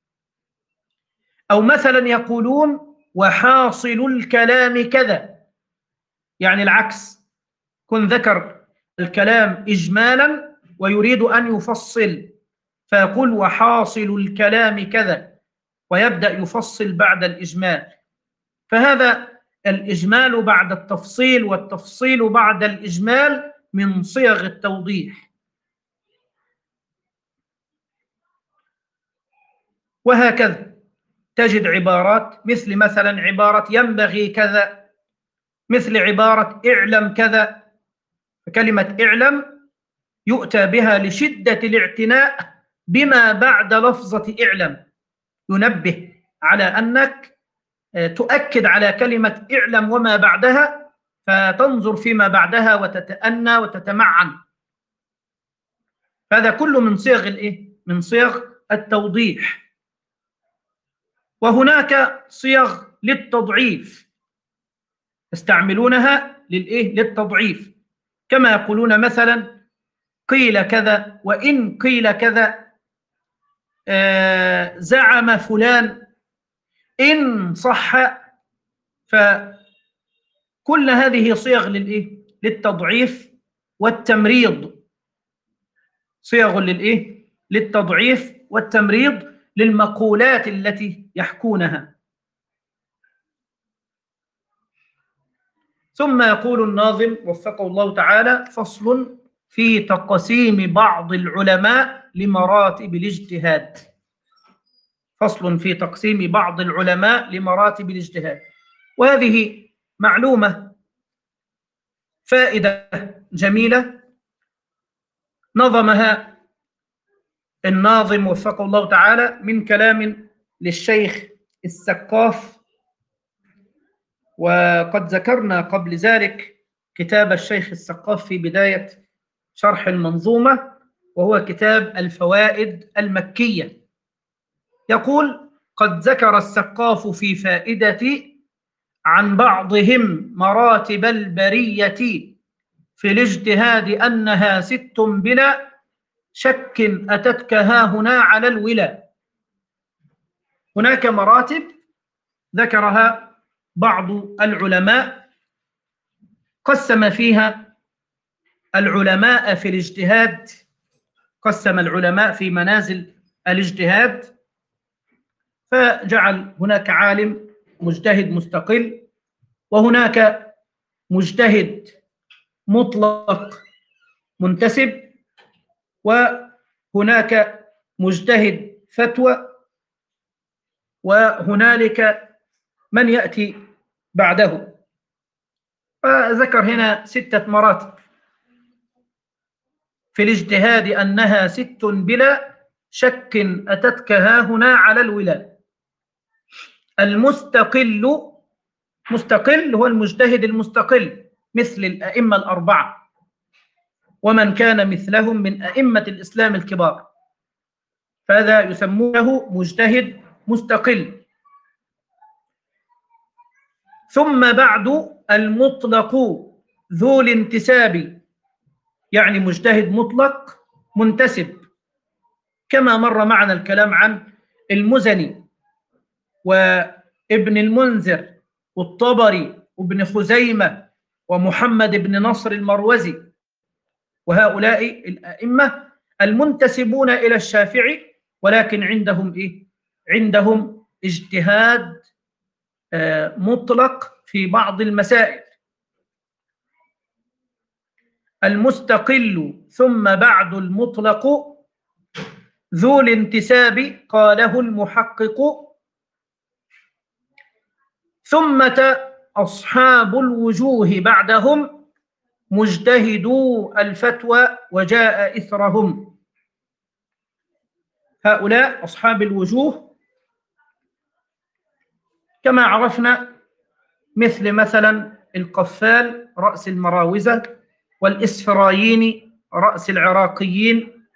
أو مثلا يقولون وحاصل الكلام كذا، يعني العكس، كن ذكر الكلام إجمالا ويريد أن يفصل فيقول وحاصل الكلام كذا، ويبدأ يفصل بعد الإجمال. فهذا الإجمال بعد التفصيل والتفصيل بعد الإجمال من صيغ التوضيح. وهكذا تجد عبارات مثل مثلا عبارة ينبغي كذا، مثل عبارة اعلم كذا. فكلمة اعلم يؤتى بها لشدة الاعتناء بما بعد لفظة اعلم، ينبه على أنك تؤكد على كلمة اعلم وما بعدها، فتنظر فيما بعدها وتتأنى وتتمعن. هذا كله من صيغ الايه؟ من صيغ التوضيح. وهناك صيغ للتضعيف يستعملونها للايه؟ للتضعيف، كما يقولون مثلا قيل كذا، وإن قيل كذا، آه زعم فلان، إن صح. فكل هذه صيغ للايه؟ للتضعيف والتمريض، صيغ للايه؟ للتضعيف والتمريض للمقولات التي يحكونها. ثم يقول الناظم وفقه الله تعالى: فصل في تقسيم بعض العلماء لمراتب الاجتهاد. فصل في تقسيم بعض العلماء لمراتب الاجتهاد. وهذه معلومة فائدة جميلة نظمها الناظم وفقه الله تعالى من كلام للشيخ السقاف. وقد ذكرنا قبل ذلك كتاب الشيخ السقاف في بداية شرح المنظومة، وهو كتاب الفوائد المكية. يقول: قد ذكر السقاف في فائدة عن بعضهم مراتب البرية في الاجتهاد أنها ست بلا شك أتتك ها هنا على الولا. هناك مراتب ذكرها بعض العلماء، قسم فيها العلماء في الاجتهاد، قسم العلماء في منازل الاجتهاد، فجعل هناك عالم مجتهد مستقل، وهناك مجتهد مطلق منتسب، وهناك مجتهد فتوى، وهنالك من يأتي بعده. فذكر هنا ستة مراتب في الاجتهاد أنها ست بلا شك أتتك ها هنا على الولا. المستقل، مستقل هو المجتهد المستقل مثل الأئمة الأربعة ومن كان مثلهم من أئمة الإسلام الكبار، فهذا يسمونه مجتهد مستقل. ثم بعد المطلق ذو الانتساب، يعني مجتهد مطلق منتسب، كما مر معنا الكلام عن المزني وابن المنذر والطبري وابن خزيمة ومحمد بن نصر المروزي، وهؤلاء الأئمة المنتسبون إلى الشافعي، ولكن عندهم إيه؟ عندهم اجتهاد مطلق في بعض المسائل. المستقل ثم بعد المطلق ذو الانتساب قاله المحقق، ثمة أصحاب الوجوه بعدهم مجتهدو الفتوى وجاء إثرهم. هؤلاء أصحاب الوجوه كما عرفنا، مثل مثلا القفال رأس المراوزة، والإسفرايين رأس العراقيين.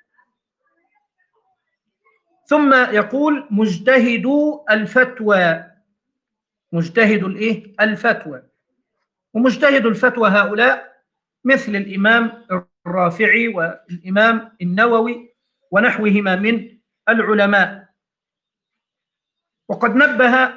ثم يقول مجتهدو الفتوى، مجتهد الإيه؟ الفتوى. ومجتهد الفتوى هؤلاء مثل الإمام الرافعي والإمام النووي ونحوهما من العلماء. وقد نبه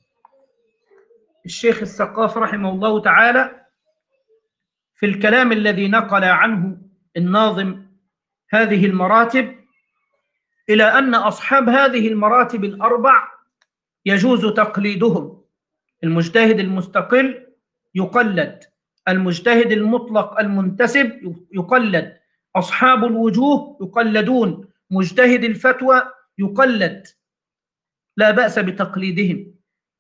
الشيخ السقاف رحمه الله تعالى في الكلام الذي نقل عنه الناظم هذه المراتب إلى أن أصحاب هذه المراتب الأربع يجوز تقليدهم. المجتهد المستقل يقلد، المجتهد المطلق المنتسب يقلد، أصحاب الوجوه يقلدون، مجتهد الفتوى يقلد، لا بأس بتقليدهم.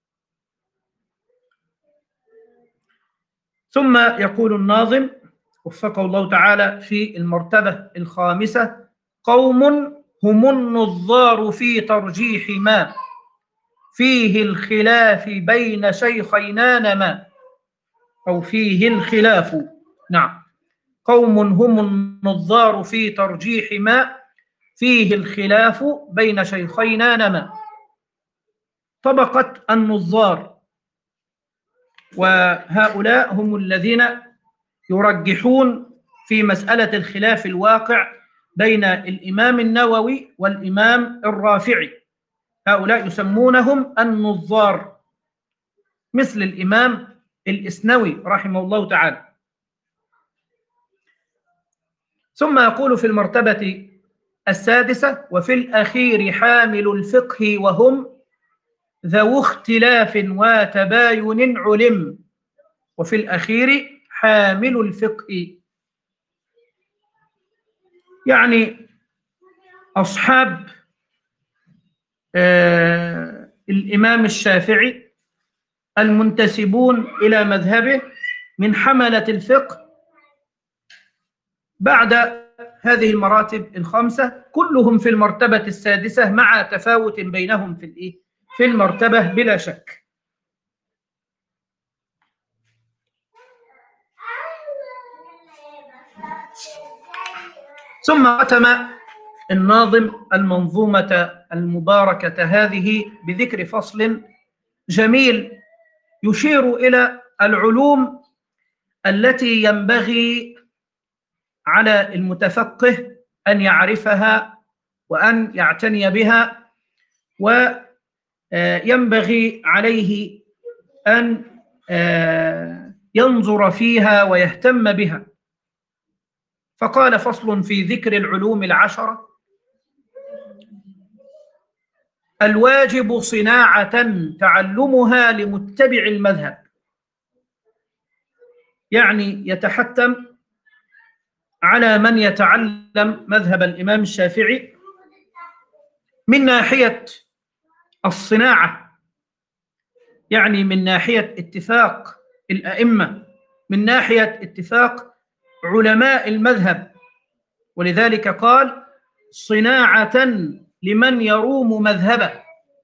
ثم يقول الناظم وفقه الله تعالى في المرتبة الخامسة: قوم هم النظار في ترجيح ما فيه الخلاف بين شيخينا نما، أو فيه الخلاف، نعم، قوم هم النظار في ترجيح ما فيه الخلاف بين شيخينا نما. طبقة النظار، وهؤلاء هم الذين يرجحون في مسألة الخلاف الواقع بين الإمام النووي والإمام الرافعي، هؤلاء يسمونهم النظار، مثل الإمام الإسنوي رحمه الله تعالى. ثم يقول في المرتبة السادسة: وفي الأخير حامل الفقه وهم ذو اختلاف وتباين علم. وفي الأخير حامل الفقه، يعني أصحاب آه الإمام الشافعي المنتسبون إلى مذهبه من حملة الفقه بعد هذه المراتب الخمسة، كلهم في المرتبة السادسة مع تفاوت بينهم في الإيه؟ في المرتبة بلا شك. ثم ختم الناظم المنظومة المباركة هذه بذكر فصل جميل يشير إلى العلوم التي ينبغي على المتفقه أن يعرفها وأن يعتني بها، وينبغي عليه أن ينظر فيها ويهتم بها. فقال: فصل في ذكر العلوم العشرة: الواجب صناعة تعلمها لمتبع المذهب. يعني يتحتم على من يتعلم مذهب الإمام الشافعي من ناحية الصناعة، يعني من ناحية اتفاق الأئمة، من ناحية اتفاق علماء المذهب، ولذلك قال: صناعة لمن يروم مذهبه.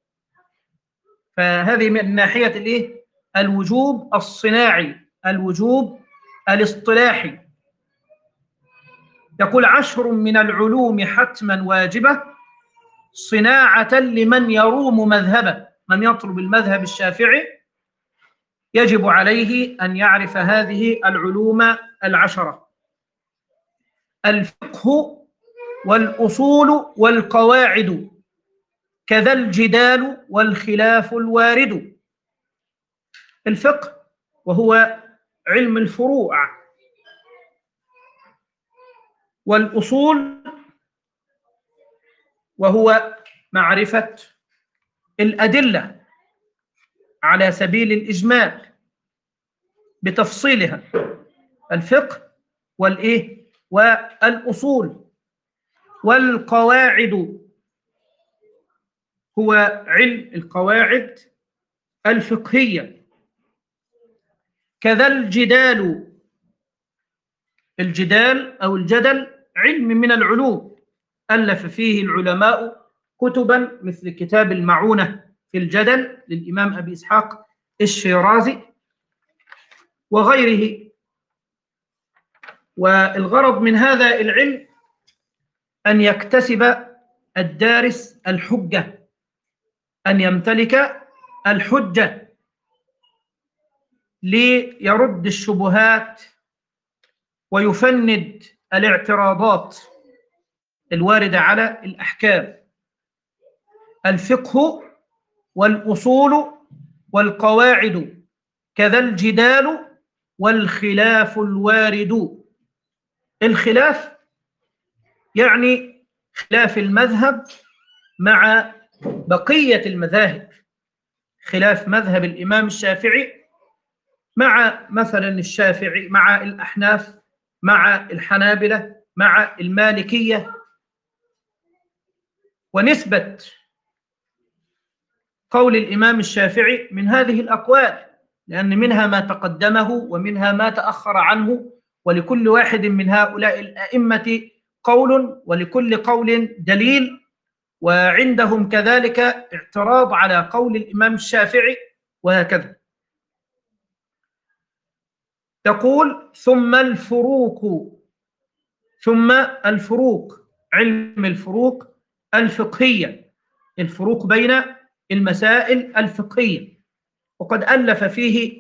فهذه من ناحية الايه؟ الوجوب الصناعي، الوجوب الاصطلاحي. يقول: عشر من العلوم حتما واجبة صناعة لمن يروم مذهبه. من يطلب المذهب الشافعي يجب عليه أن يعرف هذه العلوم العشرة: الفقه والأصول والقواعد، كذا الجدال والخلاف الوارد. الفقه وهو علم الفروع، والأصول وهو معرفة الأدلة على سبيل الإجمال بتفصيلها، الفقه والإيه والأصول. والقواعد هو علم القواعد الفقهية. كذا الجدال، الجدال أو الجدل علم من العلوم ألف فيه العلماء كتبا، مثل كتاب المعونة في الجدل للإمام أبي إسحاق الشيرازي وغيره. والغرض من هذا العلم أن يكتسب الدارس الحجة، أن يمتلك الحجة ليرد الشبهات ويفند الاعتراضات الواردة على الأحكام. الفقه والأصول والقواعد، كذا الجدال والخلاف الوارد. الخلاف يعني خلاف المذهب مع بقية المذاهب، خلاف مذهب الإمام الشافعي مع مثلا الشافعي، مع الأحناف، مع الحنابلة، مع المالكية. ونسبة قول الإمام الشافعي من هذه الأقوال، لأن منها ما تقدمه ومنها ما تأخر عنه، ولكل واحد من هؤلاء الأئمة قول، ولكل قول دليل، وعندهم كذلك اعتراض على قول الإمام الشافعي، وهكذا. تقول ثم الفروق، ثم الفروق، علم الفروق الفقهية، الفروق بين المسائل الفقهية. وقد ألف فيه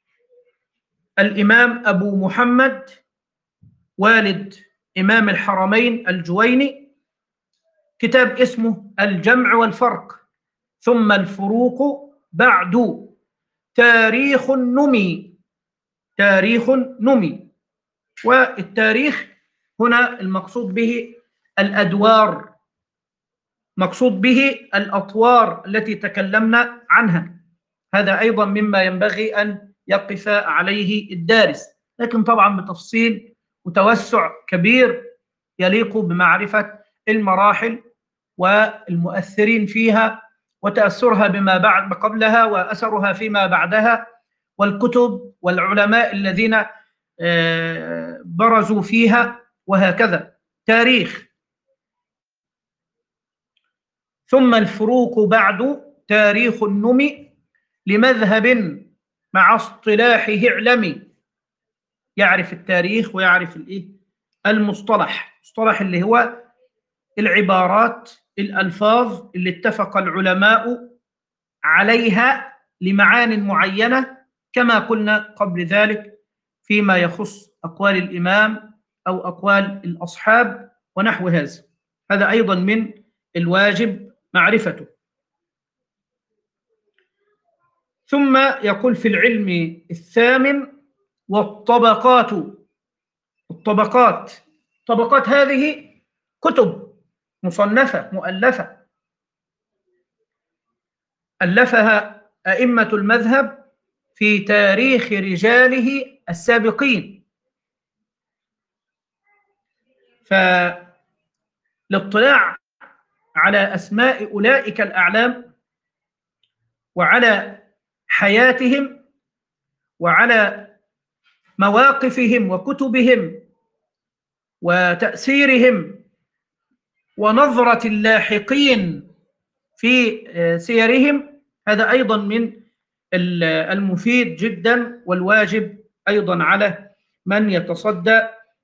الإمام أبو محمد والد إمام الحرمين الجويني كتاب اسمه الجمع والفرق. ثم الفروق بعد تاريخ نمي، تاريخ نمي. والتاريخ هنا المقصود به الأدوار، مقصود به الأطوار التي تكلمنا عنها. هذا أيضا مما ينبغي أن يقف عليه الدارس، لكن طبعا بتفصيل وتوسع كبير يليق بمعرفة المراحل والمؤثرين فيها وتأثرها بما بعد قبلها وأثرها فيما بعدها، والكتب والعلماء الذين برزوا فيها، وهكذا. تاريخ. ثم الفروق بعد تاريخ النمي لمذهب مع اصطلاحه اعلمي. يعرف التاريخ ويعرف الايه المصطلح، مصطلح اللي هو العبارات، الألفاظ اللي اتفق العلماء عليها لمعان معينة، كما قلنا قبل ذلك فيما يخص أقوال الإمام أو أقوال الأصحاب ونحو هذا. هذا أيضا من الواجب معرفته. ثم يقول في العلم الثامن والطبقات. الطبقات، طبقات هذه كتب مصنفة مؤلفة ألفها أئمة المذهب في تاريخ رجاله السابقين. فالاطلاع على أسماء أولئك الأعلام وعلى حياتهم وعلى مواقفهم وكتبهم وتأثيرهم ونظرة اللاحقين في سيرهم، هذا أيضا من المفيد جدا، والواجب أيضا على من يتصدى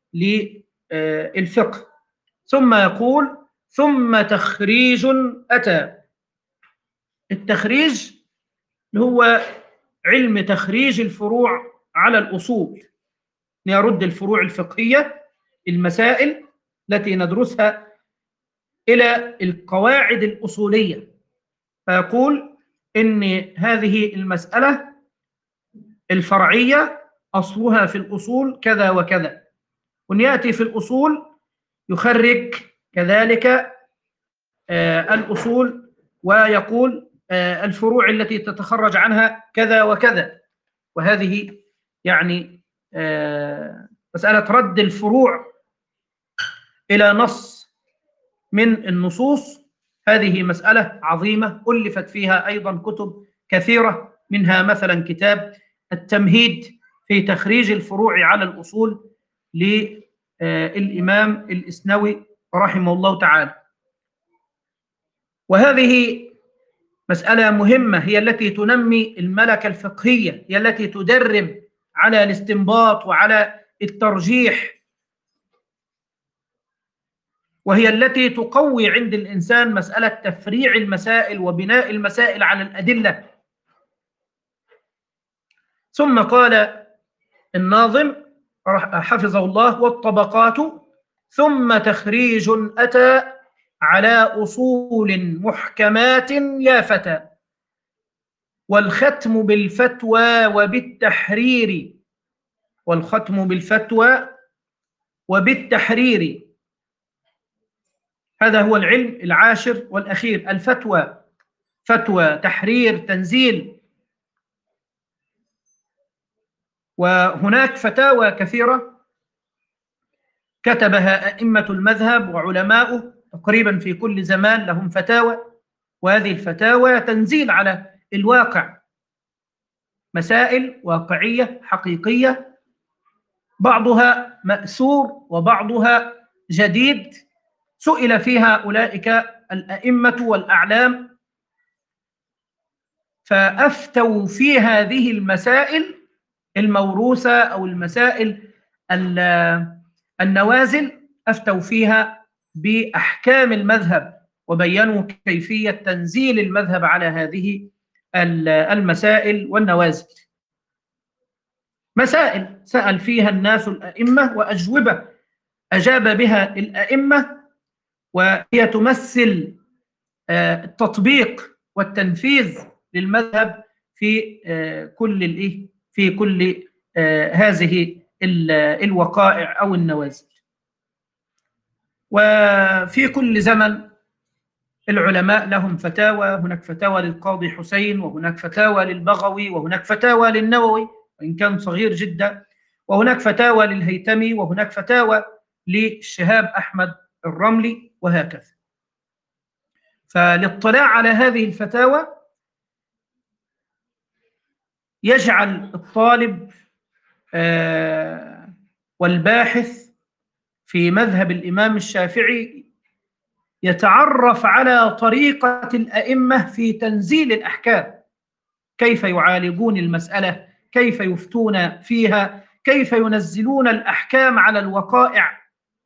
للفقه. ثم يقول ثم تخريج أتى. التخريج هو علم تخريج الفروع على الأصول، يرد الفروع الفقهية، المسائل التي ندرسها، إلى القواعد الأصولية. فيقول إن هذه المسألة الفرعية أصلها في الأصول كذا وكذا، ونيأتي في الأصول يخرج كذلك آه الأصول ويقول آه الفروع التي تتخرج عنها كذا وكذا. وهذه يعني آه مسألة رد الفروع إلى نص من النصوص، هذه مسألة عظيمة ألفت فيها أيضا كتب كثيرة، منها مثلا كتاب التمهيد في تخريج الفروع على الأصول للإمام الإسنوي رحمه الله تعالى. وهذه مسألة مهمة، هي التي تنمي الملكة الفقهية، هي التي تدرب على الاستنباط وعلى الترجيح، وهي التي تقوي عند الإنسان مسألة تفريع المسائل وبناء المسائل على الأدلة. ثم قال الناظم حفظه الله والطبقات ثم تخريج أتى على أصول محكمات يا فتى، والختم بالفتوى وبالتحرير، والختم بالفتوى وبالتحرير. هذا هو العلم العاشر والأخير، الفتوى، فتوى، تحرير، تنزيل. وهناك فتاوى كثيرة كتبها أئمة المذهب وعلماؤه تقريبا في كل زمان لهم فتاوى، وهذه الفتاوى تنزيل على الواقع، مسائل واقعية حقيقية، بعضها مأثور وبعضها جديد، سئل فيها أولئك الأئمة والأعلام فأفتوا في هذه المسائل الموروثة أو المسائل النوازل، أفتوا فيها بأحكام المذهب وبينوا كيفية تنزيل المذهب على هذه المسائل والنوازل. مسائل سأل فيها الناس الأئمة وأجوبة أجاب بها الأئمة، وهي تمثل التطبيق والتنفيذ للمذهب في كل الإيه في كل هذه الوقائع أو النوازل. وفي كل زمن العلماء لهم فتاوى، هناك فتاوى للقاضي حسين، وهناك فتاوى للبغوي، وهناك فتاوى للنووي وإن كان صغير جدا، وهناك فتاوى للهيتمي، وهناك فتاوى للشهاب أحمد الرملي، وهكذا. فالاطلاع على هذه الفتاوى يجعل الطالب والباحث في مذهب الإمام الشافعي يتعرف على طريقة الأئمة في تنزيل الأحكام، كيف يعالجون المسألة، كيف يفتون فيها، كيف ينزلون الأحكام على الوقائع.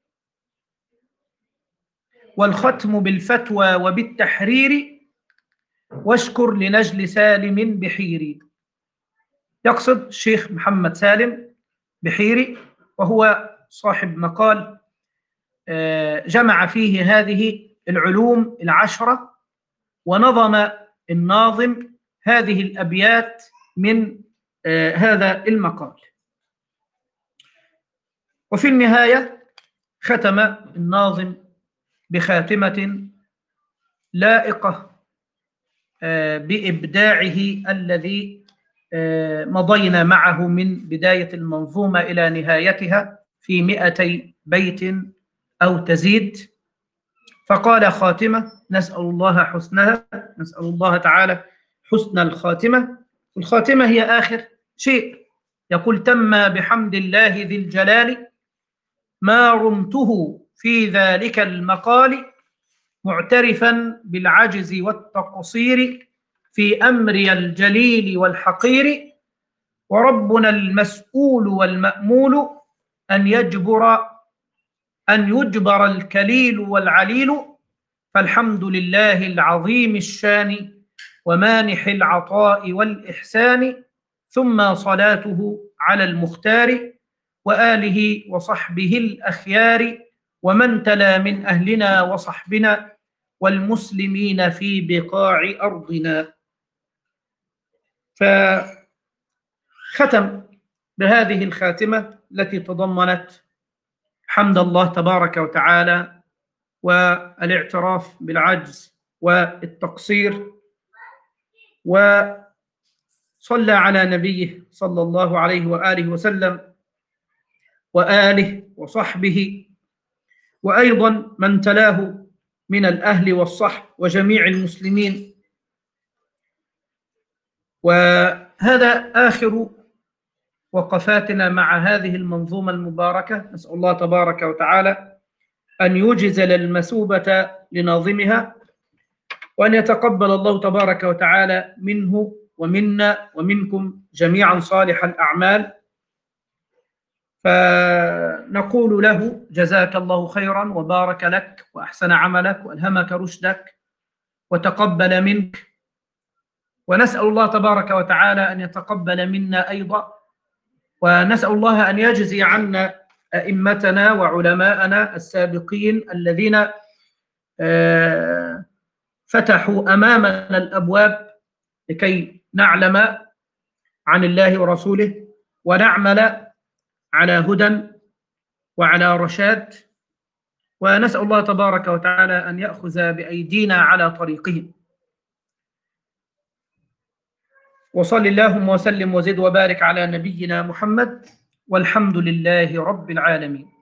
والختم بالفتوى وبالتحرير واشكر لنجل سالم بحيري. يقصد الشيخ محمد سالم بحيري، وهو صاحب مقال جمع فيه هذه العلوم العشرة، ونظم الناظم هذه الأبيات من هذا المقال. وفي النهاية ختم الناظم بخاتمة لائقة بإبداعه الذي مضينا معه من بداية المنظومة إلى نهايتها في مئتي بيت أو تزيد. فقال خاتمة نسأل الله حسنها، نسأل الله تعالى حسن الخاتمة. الخاتمة هي آخر شيء. يقول تم بحمد الله ذي الجلال ما رمته في ذلك المقال، معترفا بالعجز والتقصير في أمري الجليل والحقير، وربنا المسؤول والمأمول أن يجبر أن يجبر الكليل والعليل، فالحمد لله العظيم الشان ومانح العطاء والإحسان، ثم صلاته على المختار وآله وصحبه الأخيار، ومن تلا من أهلنا وصحبنا والمسلمين في بقاع أرضنا. فختم بهذه الخاتمة التي تضمنت حمد الله تبارك وتعالى والاعتراف بالعجز والتقصير، وصلى على نبيه صلى الله عليه وآله وسلم وآله وصحبه، وأيضا من تلاه من الأهل والصحب وجميع المسلمين. وهذا آخر وقفاتنا مع هذه المنظومة المباركة. نسأل الله تبارك وتعالى أن يجزل المثوبة لناظمها، وأن يتقبل الله تبارك وتعالى منه ومنا ومنكم جميعا صالح الأعمال. فنقول له جزاك الله خيرا وبارك لك وأحسن عملك وألهمك رشدك وتقبل منك، ونسأل الله تبارك وتعالى أن يتقبل منا أيضا، ونسأل الله أن يجزي عنا أئمتنا وعلماءنا السابقين الذين فتحوا أمامنا الأبواب لكي نعلم عن الله ورسوله ونعمل على هدى وعلى رشاد، ونسأل الله تبارك وتعالى أن يأخذ بأيدينا على طريقهم. وصل اللهم وسلم وزد وبارك على نبينا محمد، والحمد لله رب العالمين.